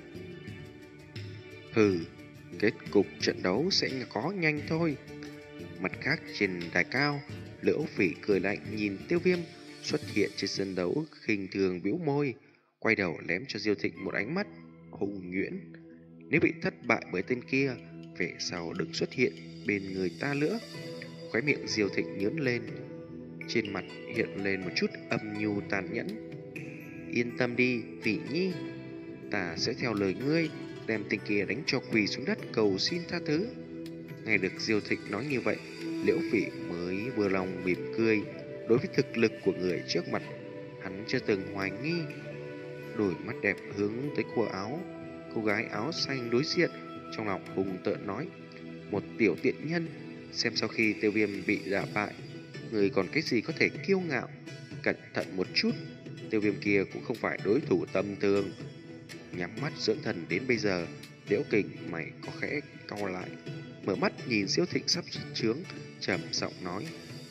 Hừ, kết cục trận đấu sẽ có nhanh thôi. Mặt khác trên đài cao, Liễu Phỉ cười lạnh nhìn Tiêu Viêm xuất hiện trên sân đấu, khinh thường bĩu môi, quay đầu lém cho Diêu Thịnh một ánh mắt hùng nhuyễn. Nếu bị thất bại bởi tên kia, về sau đừng xuất hiện bên người ta nữa. Khóe miệng Diêu Thịnh nhướng lên, trên mặt hiện lên một chút âm nhu tàn nhẫn. Yên tâm đi, Phỉ Nhi, ta sẽ theo lời ngươi, đem tên kia đánh cho quỳ xuống đất cầu xin tha thứ. Nghe được Diêu Thịnh nói như vậy, Liễu Phỉ mới vừa lòng mỉm cười. Đối với thực lực của người trước mặt, hắn chưa từng hoài nghi. Đôi mắt đẹp hướng tới cô áo cô gái áo xanh đối diện, trong lòng hùng tợn nói: một tiểu tiện nhân, xem sau khi Tiêu Viêm bị đả bại, người còn cái gì có thể kiêu ngạo. Cẩn thận một chút, Tiêu Viêm kia cũng không phải đối thủ tầm thường. Nhắm mắt dưỡng thần đến bây giờ, Liễu Kình mày có khẽ cau lại, mở mắt nhìn Diêu Thịnh sắp xuất chướng, trầm giọng nói: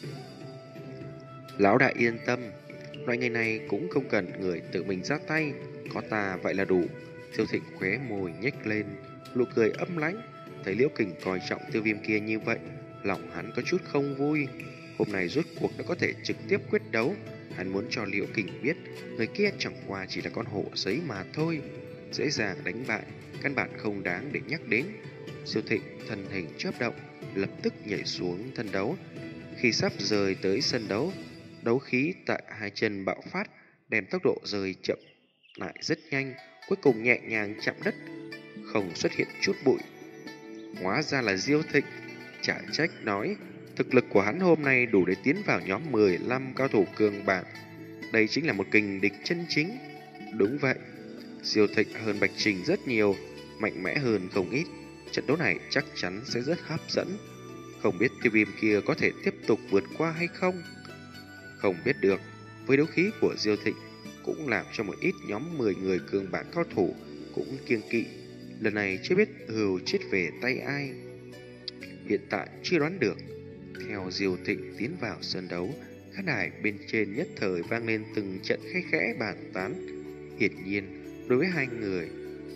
lão đại yên tâm, loại người này cũng không cần người tự mình ra tay, có ta vậy là đủ. Diêu Thịnh khóe môi nhếch lên, nụ cười âm lãnh. Thấy Liễu Kình coi trọng Tiêu Viêm kia như vậy, lòng hắn có chút không vui. Hôm nay rốt cuộc đã có thể trực tiếp quyết đấu. Hắn muốn cho Liễu Kình biết, người kia chẳng qua chỉ là con hổ giấy mà thôi, dễ dàng đánh bại, căn bản không đáng để nhắc đến. Diêu Thịnh thân hình chớp động, lập tức nhảy xuống thân đấu. Khi sắp rời tới sân đấu, đấu khí tại hai chân bạo phát, đem tốc độ rời chậm lại rất nhanh, cuối cùng nhẹ nhàng chạm đất, không xuất hiện chút bụi. Hóa ra là Diêu Thịnh, chả trách nói thực lực của hắn hôm nay đủ để tiến vào nhóm mười lăm cao thủ cường bảng. Đây chính là một kình địch chân chính. Đúng vậy, Diêu Thịnh hơn Bạch Trình rất nhiều, mạnh mẽ hơn không ít. Trận đấu này chắc chắn sẽ rất hấp dẫn. Không biết Tiêu Viêm kia có thể tiếp tục vượt qua hay không? Không biết được. Với đấu khí của Diêu Thịnh cũng làm cho một ít nhóm mười người cường bảng cao thủ cũng kiêng kỵ. Lần này chưa biết hừu chết về tay ai. Hiện tại chưa đoán được. Theo Diêu Thịnh tiến vào sân đấu, khán đài bên trên nhất thời vang lên từng trận khẽ khẽ bàn tán. Hiển nhiên, đối với hai người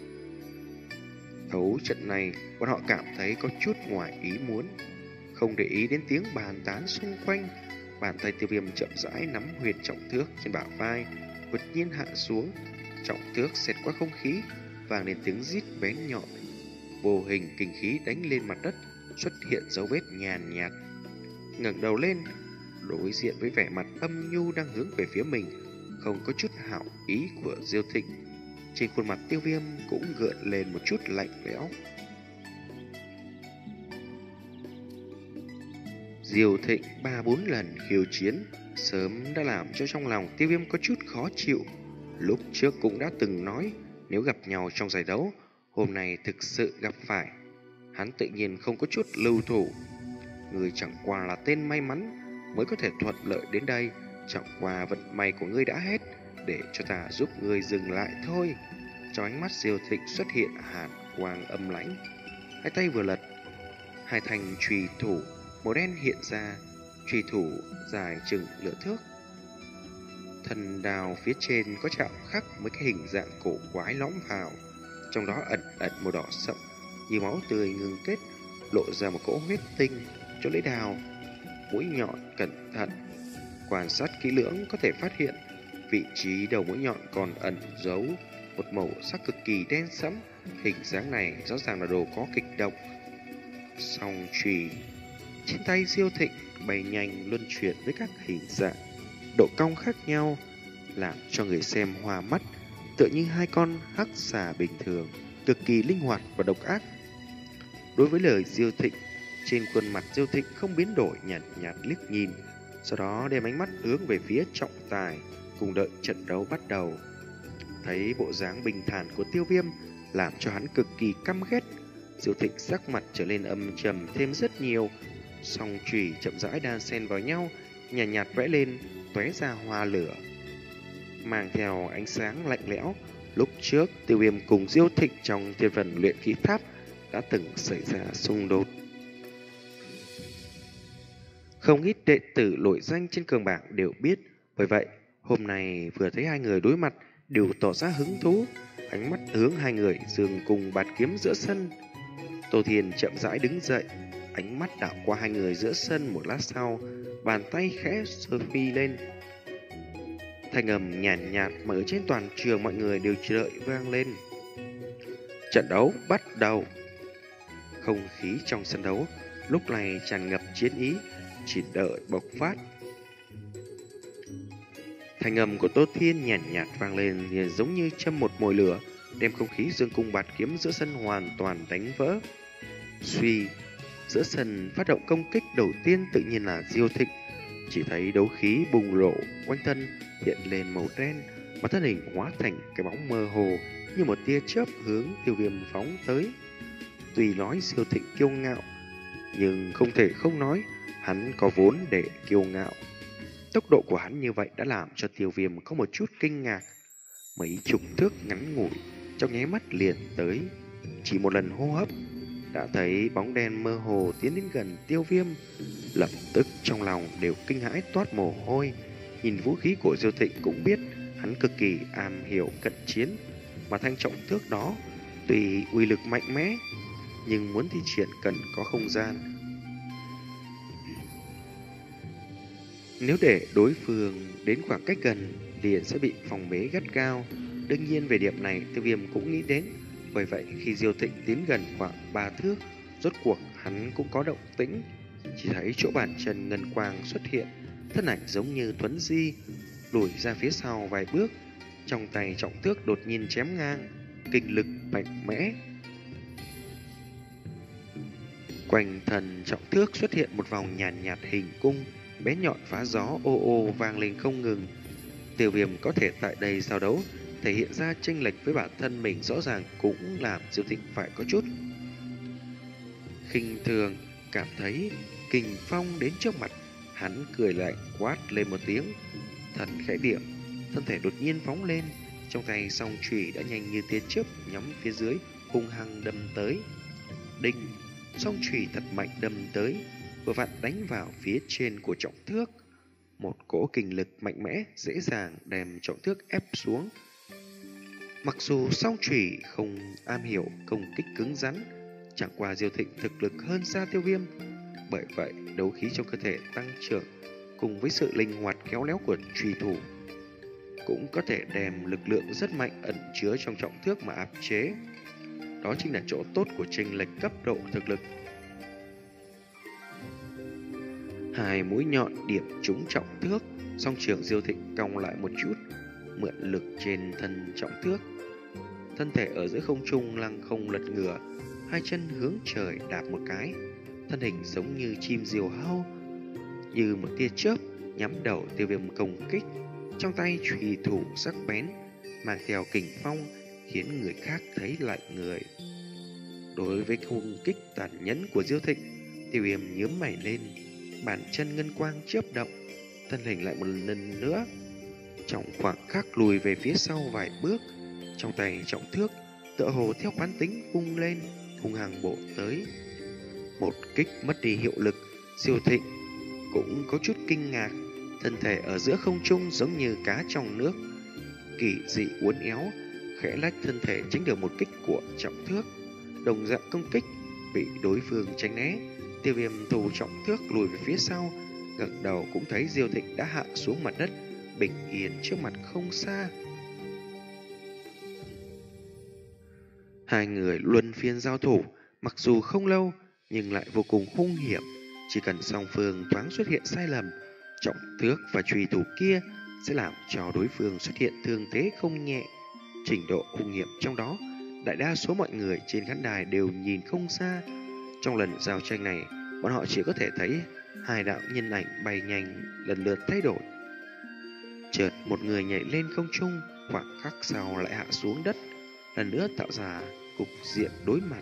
đấu trận này, bọn họ cảm thấy có chút ngoài ý muốn. Không để ý đến tiếng bàn tán xung quanh, bàn tay Tiêu Viêm chậm rãi nắm huyền trọng thước trên bả vai, đột nhiên hạ xuống. Trọng thước xẹt qua không khí, vang lên tiếng rít bén nhọn. Vô hình kinh khí đánh lên mặt đất, xuất hiện dấu vết nhàn nhạt. Ngẩng đầu lên, đối diện với vẻ mặt âm nhu đang hướng về phía mình, không có chút hảo ý của Diêu Thịnh, trên khuôn mặt Tiêu Viêm cũng gợn lên một chút lạnh lẽo. Diêu Thịnh ba bốn lần khiêu chiến sớm đã làm cho trong lòng Tiêu Viêm có chút khó chịu. Lúc trước cũng đã từng nói, nếu gặp nhau trong giải đấu, hôm nay thực sự gặp phải, hắn tự nhiên không có chút lưu thủ. Người chẳng qua là tên may mắn mới có thể thuận lợi đến đây, chẳng qua vận may của ngươi đã hết, để cho ta giúp ngươi dừng lại thôi. Trong ánh mắt Diêu Thịnh xuất hiện hàn quang âm lãnh, hai tay vừa lật, hai thanh chùy thủ màu đen hiện ra. Chùy thủ dài chừng nửa thước, thần đào phía trên có chạm khắc mấy cái hình dạng cổ quái lõm vào, trong đó ẩn ẩn màu đỏ sậm như máu tươi ngưng kết, lộ ra một cỗ huyết tinh. Chỗ lưỡi đào mũi nhọn cẩn thận quan sát kỹ lưỡng, có thể phát hiện vị trí đầu mũi nhọn còn ẩn giấu một màu sắc cực kỳ đen sẫm, Hình dáng này rõ ràng là đồ có kịch độc. Song chùy trên tay Diêu Thịnh bay nhanh luân chuyển với các hình dạng, độ cong khác nhau, làm cho người xem hoa mắt, tựa như hai con hắc xà bình thường, cực kỳ linh hoạt và độc ác. Đối với lời Diêu Thịnh, trên khuôn mặt Diêu Thịnh không biến đổi, nhạt nhạt liếc nhìn, sau đó đem ánh mắt hướng về phía trọng tài, cùng đợi trận đấu bắt đầu. Thấy bộ dáng bình thản của Tiêu Viêm làm cho hắn cực kỳ căm ghét, Diêu Thịnh sắc mặt trở nên âm trầm thêm rất nhiều. Song chùy chậm rãi đan xen vào nhau, nhàn nhạt, nhạt vẽ lên, tóe ra hoa lửa, mang theo ánh sáng lạnh lẽo. Lúc trước, Tiêu Viêm cùng Diêu Thịnh trong thiên phần luyện khí tháp đã từng xảy ra xung đột. Không ít đệ tử nổi danh trên cường bảng đều biết, bởi vậy hôm nay vừa thấy hai người đối mặt đều tỏ ra hứng thú, ánh mắt hướng hai người dường cùng bạt kiếm giữa sân. Tô Thiên chậm rãi đứng dậy, ánh mắt đảo qua hai người giữa sân, một lát sau, bàn tay khẽ sơ phi lên. Thanh âm nhàn nhạt, nhạt mà ở trên toàn trường mọi người đều chờ đợi vang lên. Trận đấu bắt đầu. Không khí trong sân đấu lúc này tràn ngập chiến ý, chỉ đợi bộc phát. Thanh âm của Tô Thiên nhàn nhạt, nhạt vang lên giống như châm một mồi lửa, đem không khí dương cung bạt kiếm giữa sân hoàn toàn đánh vỡ. Suy, giữa sân phát động công kích đầu tiên tự nhiên là Diêu Thịnh. Chỉ thấy đấu khí bùng nổ quanh thân hiện lên màu đen, mà thân hình hóa thành cái bóng mơ hồ như một tia chớp hướng Tiêu Viêm phóng tới. Tuy nói Diêu Thịnh kiêu ngạo, nhưng không thể không nói hắn có vốn để kiêu ngạo. Tốc độ của hắn như vậy đã làm cho Tiêu Viêm có một chút kinh ngạc. Mấy chục thước ngắn ngủi trong nháy mắt liền tới, chỉ một lần hô hấp đã thấy bóng đen mơ hồ tiến đến gần Tiêu Viêm. Lập tức trong lòng đều kinh hãi toát mồ hôi. Nhìn vũ khí của Diêu Thịnh cũng biết hắn cực kỳ am hiểu cận chiến, mà thanh trọng thước đó tuy uy lực mạnh mẽ nhưng muốn thi triển cần có không gian. Nếu để đối phương đến khoảng cách gần liền sẽ bị phòng bế gắt gao. Đương nhiên về điểm này Tiêu Viêm cũng nghĩ đến. Bởi vậy khi Diêu Thịnh tiến gần khoảng ba thước, rốt cuộc hắn cũng có động tĩnh. Chỉ thấy chỗ bàn chân ngân quang xuất hiện, thân ảnh giống như thuấn di lùi ra phía sau vài bước, trong tay trọng thước đột nhiên chém ngang, kinh lực mạnh mẽ. Quanh thân trọng thước xuất hiện một vòng nhàn nhạt, nhạt hình cung, bé nhọn phá gió ô ô vang lên không ngừng. Tiêu Viêm có thể tại đây giao đấu, thể hiện ra chênh lệch với bản thân mình rõ ràng cũng làm Diêu Thịnh phải có chút khinh thường, cảm thấy kình phong đến trước mặt. Hắn cười lạnh quát lên một tiếng, thần khẽ điểm, thân thể đột nhiên phóng lên, trong tay song chùy đã nhanh như tia chớp nhắm phía dưới, hung hăng đâm tới. Đinh, song chùy thật mạnh đâm tới, vừa vặn đánh vào phía trên của trọng thước. Một cỗ kình lực mạnh mẽ dễ dàng đem trọng thước ép xuống. Mặc dù song chùy không am hiểu công kích cứng rắn, chẳng qua Diêu Thịnh thực lực hơn xa Tiêu Viêm, bởi vậy đấu khí trong cơ thể tăng trưởng cùng với sự linh hoạt khéo léo của chùy thủ cũng có thể đem lực lượng rất mạnh ẩn chứa trong trọng thước mà áp chế. Đó chính là chỗ tốt của chênh lệch cấp độ thực lực. Hai mũi nhọn điểm trúng trọng thước, song trường Diêu Thịnh cong lại một chút, mượn lực trên thân trọng thước, thân thể ở giữa không trung lăng không lật ngửa, hai chân hướng trời đạp một cái, thân hình giống như chim diều hâu, như một tia chớp nhắm đầu Tiêu Viêm công kích. Trong tay chùy thủ sắc bén mang theo kình phong, khiến người khác thấy lạnh người. Đối với công kích tàn nhẫn của Diêu Thịnh, Tiêu Viêm nhướng mày lên, bàn chân ngân quang chớp động, thân hình lại một lần nữa trong khoảng khắc lùi về phía sau vài bước, trong tay trọng thước tựa hồ theo quán tính vung lên, hung hăng bổ tới. Một kích mất đi hiệu lực, Diêu Thịnh cũng có chút kinh ngạc, thân thể ở giữa không trung giống như cá trong nước, kỳ dị uốn éo, khẽ lách thân thể tránh được một kích của trọng thước. Đồng dạng công kích bị đối phương tránh né, Tiêu Viêm thu trọng thước lùi về phía sau, ngẩng đầu cũng thấy Diêu Thịnh đã hạ xuống mặt đất, bình yên trước mặt không xa. Hai người luân phiên giao thủ, mặc dù không lâu nhưng lại vô cùng hung hiểm. Chỉ cần song phương thoáng xuất hiện sai lầm, trọng thước và truy thủ kia sẽ làm cho đối phương xuất hiện thương thế không nhẹ. Trình độ hung hiểm trong đó, đại đa số mọi người trên khán đài đều nhìn không xa. Trong lần giao tranh này, bọn họ chỉ có thể thấy hai đạo nhân ảnh bay nhanh lần lượt thay đổi. Chợt một người nhảy lên không trung, khoảng khắc sau lại hạ xuống đất, lần nữa tạo ra cục diện đối mặt.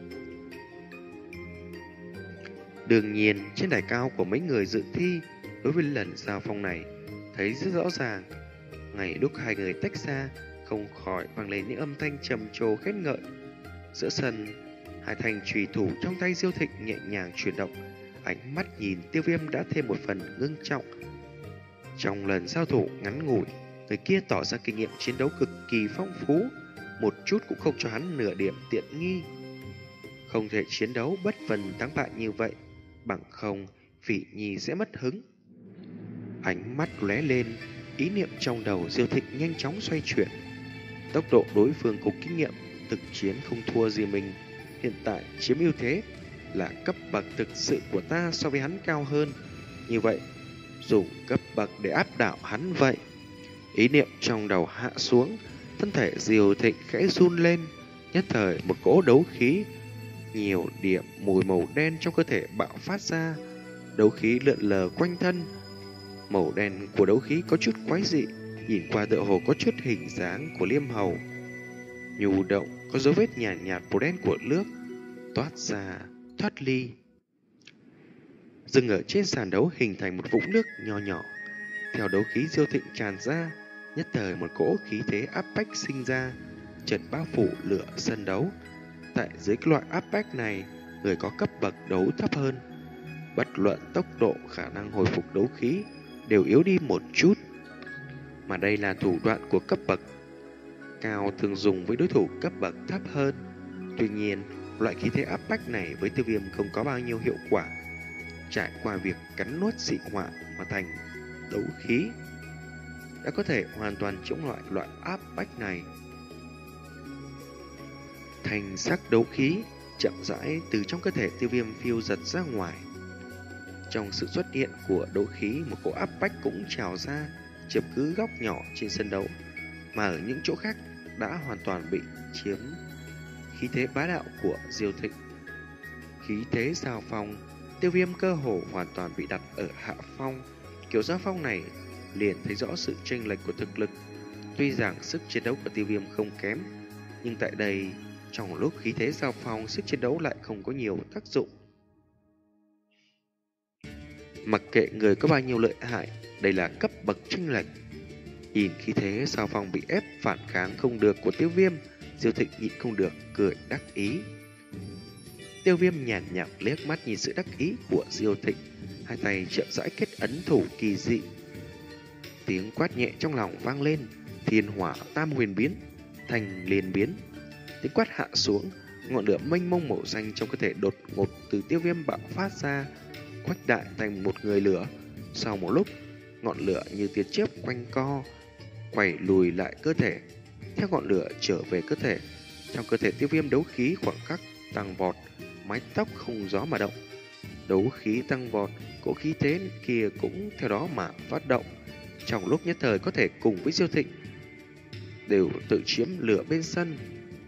Đương nhiên, trên đài cao của mấy người dự thi, đối với lần giao phong này, thấy rất rõ ràng. Ngay lúc hai người tách ra, không khỏi vang lên những âm thanh trầm trồ khen ngợi. Giữa sân, hai thanh chùy thủ trong tay Diêu Thịnh nhẹ nhàng chuyển động, ánh mắt nhìn Tiêu Viêm đã thêm một phần ngưng trọng. Trong lần giao thủ ngắn ngủi, người kia tỏ ra kinh nghiệm chiến đấu cực kỳ phong phú, một chút cũng không cho hắn nửa điểm tiện nghi. Không thể chiến đấu bất phần thắng bại như vậy, bằng không Phỉ Nhi sẽ mất hứng. Ánh mắt lóe lên, ý niệm trong đầu Diêu Thịnh nhanh chóng xoay chuyển. Tốc độ đối phương cùng kinh nghiệm, thực chiến không thua gì mình. Hiện tại chiếm ưu thế là cấp bậc thực sự của ta so với hắn cao hơn. Như vậy, dùng cấp bậc để áp đảo hắn vậy. Ý niệm trong đầu hạ xuống, thân thể Diêu Thịnh khẽ run lên, nhất thời một cỗ đấu khí, nhiều điểm mùi màu đen trong cơ thể bạo phát ra. Đấu khí lượn lờ quanh thân. Màu đen của đấu khí có chút quái dị, nhìn qua tựa hồ có chút hình dáng của liêm hầu. Nhu động có dấu vết nhàn nhạt, nhạt màu đen của nước toát ra thoát ly, dừng ở trên sàn đấu hình thành một vũng nước nho nhỏ. Theo đấu khí Diêu Thịnh tràn ra, nhất thời một cỗ khí thế áp bách sinh ra, chợt bao phủ lửa sân đấu. Tại dưới cái loại áp bách này, người có cấp bậc đấu thấp hơn, bất luận tốc độ, khả năng hồi phục đấu khí đều yếu đi một chút. Mà đây là thủ đoạn của cấp bậc cao thường dùng với đối thủ cấp bậc thấp hơn. Tuy nhiên, loại khí thế áp bách này với Tiêu Viêm không có bao nhiêu hiệu quả. Trải qua việc cắn nuốt dị hỏa mà thành đấu khí, đã có thể hoàn toàn chống lại loại áp bách này. Thành sắc đấu khí chậm rãi từ trong cơ thể Tiêu Viêm phiêu giật ra ngoài. Trong sự xuất hiện của đấu khí, một cỗ áp bách cũng trào ra, chiếm cứ góc nhỏ trên sân đấu, mà ở những chỗ khác đã hoàn toàn bị chiếm khí thế bá đạo của Diêu Thịnh. Khí thế giao phong, Tiêu Viêm cơ hồ hoàn toàn bị đặt ở hạ phong. Kiểu giao phong này liền thấy rõ sự chênh lệch của thực lực. Tuy rằng sức chiến đấu của Tiêu Viêm không kém, nhưng tại đây, trong lúc khí thế giao phong, sức chiến đấu lại không có nhiều tác dụng. Mặc kệ người có bao nhiêu lợi hại, đây là cấp bậc chênh lệch. Nhìn khí thế giao phong bị ép phản kháng không được của Tiêu Viêm, Diêu Thịnh nhịn không được cười đắc ý. Tiêu Viêm nhàn nhạt liếc mắt nhìn sự đắc ý của Diêu Thịnh, hai tay chậm rãi kết ấn thủ kỳ dị. Tiếng quát nhẹ trong lòng vang lên, thiên hỏa tam huyền biến, thành liền biến. Tiếng quát hạ xuống, ngọn lửa mênh mông màu xanh trong cơ thể đột ngột từ Tiêu Viêm bạo phát ra, khuếch đại thành một người lửa. Sau một lúc, ngọn lửa như tia chớp quanh co, quẩy lùi lại cơ thể. Theo ngọn lửa trở về cơ thể, trong cơ thể Tiêu Viêm đấu khí khoảng khắc tăng vọt, mái tóc không gió mà động. Đấu khí tăng vọt, cỗ khí thế kia cũng theo đó mà phát động. Trong lúc nhất thời có thể cùng với Diêu Thịnh đều tự chiếm lửa bên sân.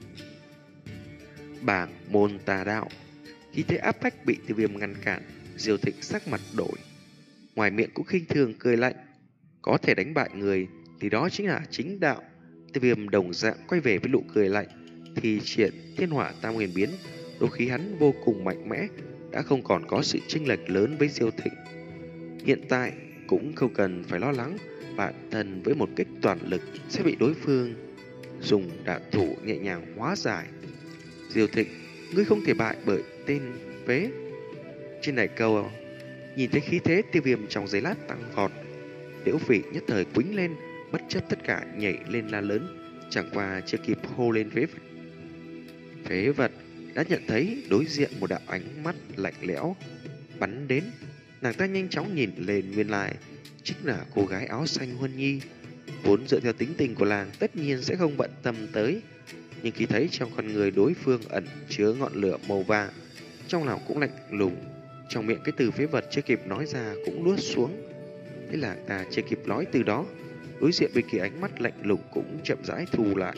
Bảng môn tà đạo, khí thế áp bách bị Tiêu Viêm ngăn cản, Diêu Thịnh sắc mặt đổi, ngoài miệng cũng khinh thường cười lạnh. Có thể đánh bại người thì đó chính là chính đạo. Tiêu Viêm đồng dạng quay về với nụ cười lạnh, thì triển thiên hỏa tam huyền biến. Đôi khí hắn vô cùng mạnh mẽ, đã không còn có sự chênh lệch lớn với Diêu Thịnh. Hiện tại cũng không cần phải lo lắng bản thân với một kích toàn lực sẽ bị đối phương dùng đạn thủ nhẹ nhàng hóa giải. Diêu Thịnh, ngươi không thể bại bởi tên phế. Trên đài cầu, nhìn thấy khí thế Tiêu Viêm trong giây lát tăng vọt, Liễu Phỉ nhất thời quýnh lên, bất chấp tất cả nhảy lên la lớn, chẳng qua chưa kịp hô lên phế vật. Phế vật đã nhận thấy đối diện một đạo ánh mắt lạnh lẽo bắn đến. Nàng ta nhanh chóng nhìn lên, nguyên lại chính là cô gái áo xanh Huân Nhi. Vốn dựa theo tính tình của nàng tất nhiên sẽ không bận tâm tới, Nhưng khi thấy trong con người đối phương ẩn chứa ngọn lửa màu vàng, trong lòng cũng lạnh lùng. Trong miệng cái từ phế vật chưa kịp nói ra cũng nuốt xuống. Thế là ta chưa kịp nói từ đó, đối diện với kia ánh mắt lạnh lùng cũng chậm rãi thu lại.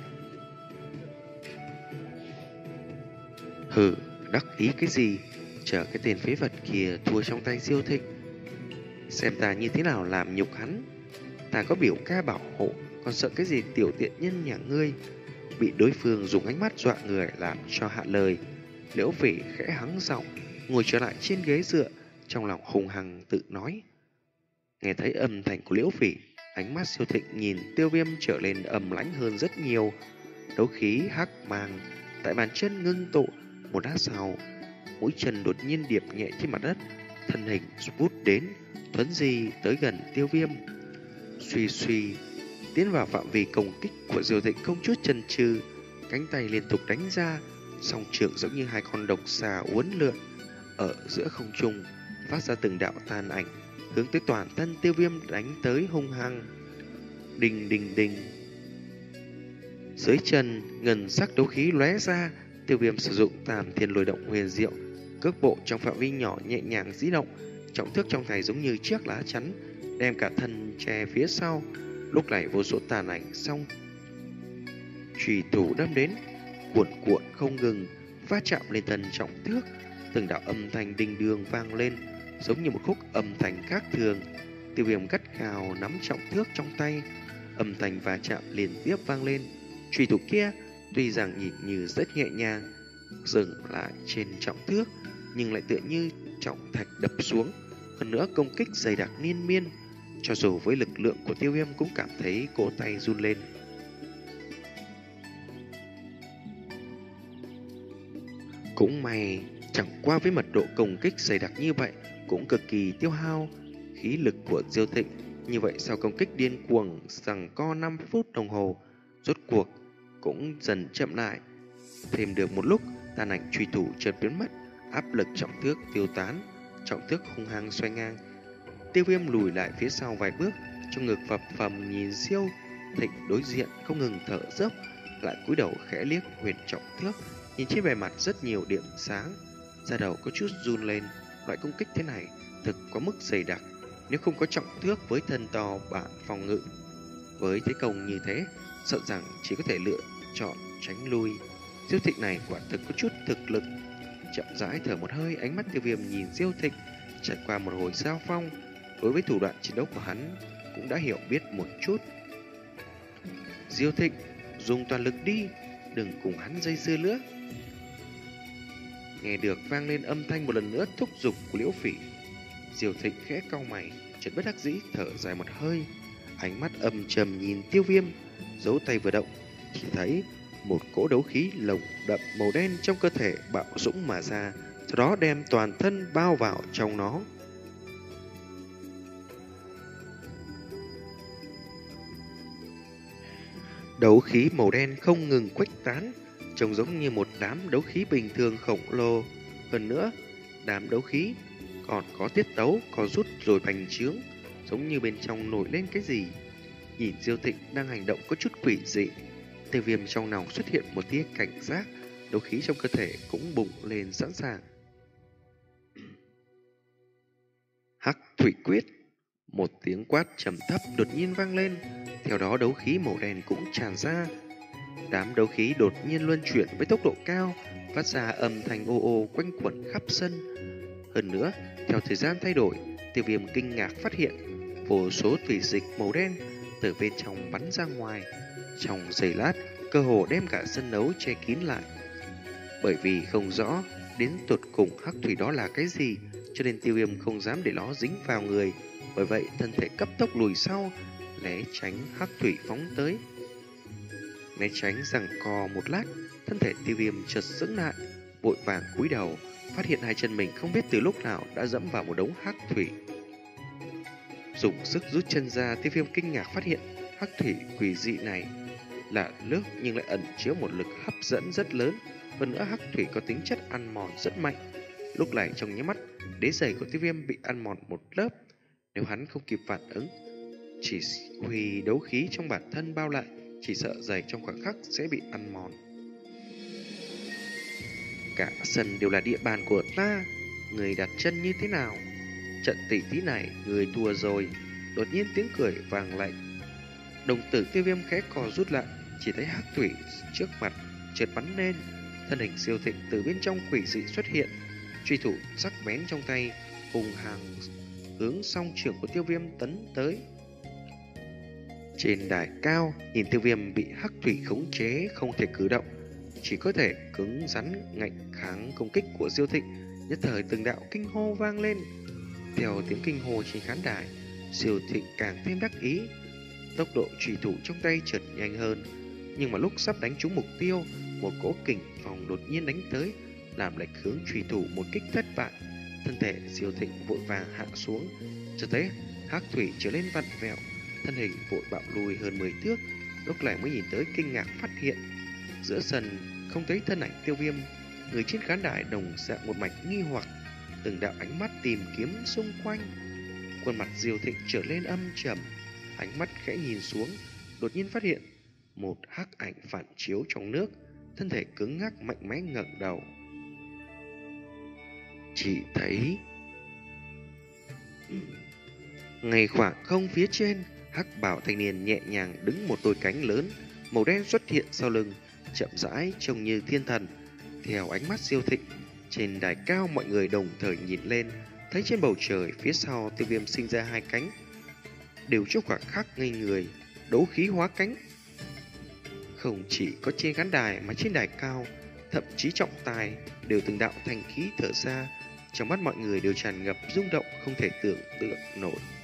Hừ, đắc ý cái gì? Chờ cái tên phế vật kia thua trong tay Diêu Thịnh, xem ta như thế nào làm nhục hắn. Ta có biểu ca bảo hộ, còn sợ cái gì tiểu tiện nhân nhà ngươi? Bị đối phương dùng ánh mắt dọa người làm cho hạ lời. Liễu Phỉ khẽ hắng giọng, ngồi trở lại trên ghế dựa, trong lòng hùng hằng tự nói. Nghe thấy âm thanh của Liễu Phỉ, ánh mắt Diêu Thịnh nhìn Tiêu Viêm trở lên ầm lãnh hơn rất nhiều. Đấu khí hắc mang tại bàn chân ngưng tụ, một lát sau, mũi chân đột nhiên điệp nhẹ trên mặt đất, thân hình vút đến, thuấn di tới gần Tiêu Viêm. Suy suy tiến vào phạm vi công kích của Diêu Thịnh không chút chần chừ, cánh tay liên tục đánh ra, song trường giống như hai con độc xà uốn lượn ở giữa không trung, phát ra từng đạo tàn ảnh, hướng tới toàn thân Tiêu Viêm đánh tới hung hăng. Đình đình đình. Dưới chân ngân sắc đấu khí lóe ra, Tiêu Viêm sử dụng Tam Thiên Lôi Động huyền diệu, cước bộ trong phạm vi nhỏ nhẹ nhàng di động, trọng thước trong tay giống như chiếc lá chắn, đem cả thân che phía sau. Lúc này vô số tàn ảnh xong chùy thủ đâm đến, cuộn cuộn không ngừng, va chạm lên thân trọng thước, từng đạo âm thanh đinh đường vang lên, giống như một khúc âm thanh khác thường. Tiêu Viêm gắt gào nắm trọng thước trong tay, âm thanh va chạm liên tiếp vang lên. Chùy thủ kia tuy rằng nhìn như rất nhẹ nhàng dừng lại trên trọng thước, nhưng lại tựa như trọng thạch đập xuống. Hơn nữa công kích dày đặc liên miên, cho dù với lực lượng của Tiêu Viêm cũng cảm thấy cổ tay run lên. Cũng may, chẳng qua với mật độ công kích dày đặc như vậy cũng cực kỳ tiêu hao khí lực của Diêu Thịnh. Như vậy sau công kích điên cuồng giằng co năm phút đồng hồ, rốt cuộc cũng dần chậm lại. Thêm được một lúc, tàn ảnh truy thủ chợt biến mất, áp lực trọng thước tiêu tán, trọng thước hung hăng xoay ngang. Tiêu Viêm lùi lại phía sau vài bước, trong ngực phập phồng nhìn Diêu Thịnh đối diện không ngừng thở dốc, lại cúi đầu khẽ liếc huyền trọng thước, nhìn trên bề mặt rất nhiều điểm sáng, da đầu có chút run lên. Loại công kích thế này thực có mức dày đặc, nếu không có trọng thước với thân to bản phòng ngự, với thế công như thế, sợ rằng chỉ có thể lựa chọn tránh lui. Diêu Thịnh này quả thực có chút thực lực. Chậm rãi thở một hơi, ánh mắt Tiêu Viêm nhìn Diêu Thịnh. Trải qua một hồi giao phong, đối với thủ đoạn chiến đấu của hắn cũng đã hiểu biết một chút. Diêu Thịnh, dùng toàn lực đi, đừng cùng hắn dây dưa nữa. Nghe được vang lên âm thanh một lần nữa thúc giục của Liễu Phỉ, Diêu Thịnh khẽ cau mày, chợt bất đắc dĩ thở dài một hơi, ánh mắt âm trầm nhìn Tiêu Viêm, dấu tay vừa động, chỉ thấy một cỗ đấu khí lồng đậm màu đen trong cơ thể bạo dũng mà ra, sau đó đem toàn thân bao vào trong nó. Đấu khí màu đen không ngừng khuếch tán, trông giống như một đám đấu khí bình thường khổng lồ. Hơn nữa, đám đấu khí còn có tiết tấu, có rút rồi bành trướng, giống như bên trong nổi lên cái gì. Nhìn Diêu Thịnh đang hành động có chút quỷ dị, Tiêu Viêm trong lòng xuất hiện một tia cảnh giác, đấu khí trong cơ thể cũng bùng lên sẵn sàng. Hắc Thủy Quyết, một tiếng quát trầm thấp đột nhiên vang lên, theo đó đấu khí màu đen cũng tràn ra. Đám đấu khí đột nhiên luân chuyển với tốc độ cao, phát ra âm thanh ô ô quanh quẩn khắp sân. Hơn nữa, theo thời gian thay đổi, Tiêu Viêm kinh ngạc phát hiện vô số thủy dịch màu đen từ bên trong bắn ra ngoài. Trong giây lát, cơ hồ đem cả sân đấu che kín lại. Bởi vì không rõ đến tột cùng hắc thủy đó là cái gì, cho nên Tiêu Viêm không dám để nó dính vào người. Bởi vậy, thân thể cấp tốc lùi sau, né tránh hắc thủy phóng tới. Né tránh giằng co một lát, thân thể Tiêu Viêm chợt sững lại, vội vàng cúi đầu, phát hiện hai chân mình không biết từ lúc nào đã dẫm vào một đống hắc thủy. Dùng sức rút chân ra, Tiêu Viêm kinh ngạc phát hiện hắc thủy quỷ dị này là nước nhưng lại ẩn chứa một lực hấp dẫn rất lớn. Hơn nữa hắc thủy có tính chất ăn mòn rất mạnh. Lúc này trong nháy mắt, đế giày của Tiêu Viêm bị ăn mòn một lớp. Nếu hắn không kịp phản ứng, chỉ huy đấu khí trong bản thân bao lại, chỉ sợ giày trong khoảng khắc sẽ bị ăn mòn. cả sân đều là địa bàn của ta, người đặt chân như thế nào? Trận tỷ thí này người thua rồi. Đột nhiên tiếng cười vang lạnh. Đồng tử Tiêu Viêm khẽ cò rút lại, chỉ thấy hắc thủy trước mặt chợt bắn lên, thân hình siêu thịnh từ bên trong quỷ dị xuất hiện, truy thủ sắc bén trong tay hùng hàng hướng song trưởng của Tiêu Viêm tấn tới. Trên đài cao, nhìn Tiêu Viêm bị hắc thủy khống chế không thể cử động, chỉ có thể cứng rắn ngạnh kháng công kích của Diêu Thịnh. Nhất thời từng đạo kinh hô vang lên. Theo tiếng kinh hô trên khán đài, Diêu Thịnh càng thêm đắc ý, tốc độ chủy thủ trong tay chợt nhanh hơn. Nhưng mà lúc sắp đánh trúng mục tiêu, một cỗ kình phong đột nhiên đánh tới, làm lệch hướng chủy thủ một kích thất bại. Thân thể Diêu Thịnh vội vàng hạ xuống, cho thấy hắc thủy trở lên vặn vẹo, thân hình vội bạo lùi hơn mười thước. Lúc này mới nhìn tới kinh ngạc phát hiện giữa sân không thấy thân ảnh Tiêu Viêm. Người trên khán đài đồng dạng một mảnh nghi hoặc, từng đạo ánh mắt tìm kiếm xung quanh. Khuôn mặt Diêu Thịnh trở lên âm trầm, ánh mắt khẽ nhìn xuống, đột nhiên phát hiện một hắc ảnh phản chiếu trong nước, thân thể cứng ngắc mạnh mẽ ngẩng đầu. Chỉ thấy ngay khoảng không phía trên, hắc bảo thanh niên nhẹ nhàng đứng một đôi cánh lớn màu đen xuất hiện sau lưng, chậm rãi trông như thiên thần. Theo ánh mắt Diêu Thịnh, trên đài cao mọi người đồng thời nhìn lên, thấy trên bầu trời phía sau Tiêu Viêm sinh ra hai cánh, đều trong khoảng khắc ngây người, đấu khí hóa cánh. Không chỉ có trên khán đài mà trên đài cao, thậm chí trọng tài đều từng đạo thanh khí thở ra, trong mắt mọi người đều tràn ngập rung động không thể tưởng tượng nổi.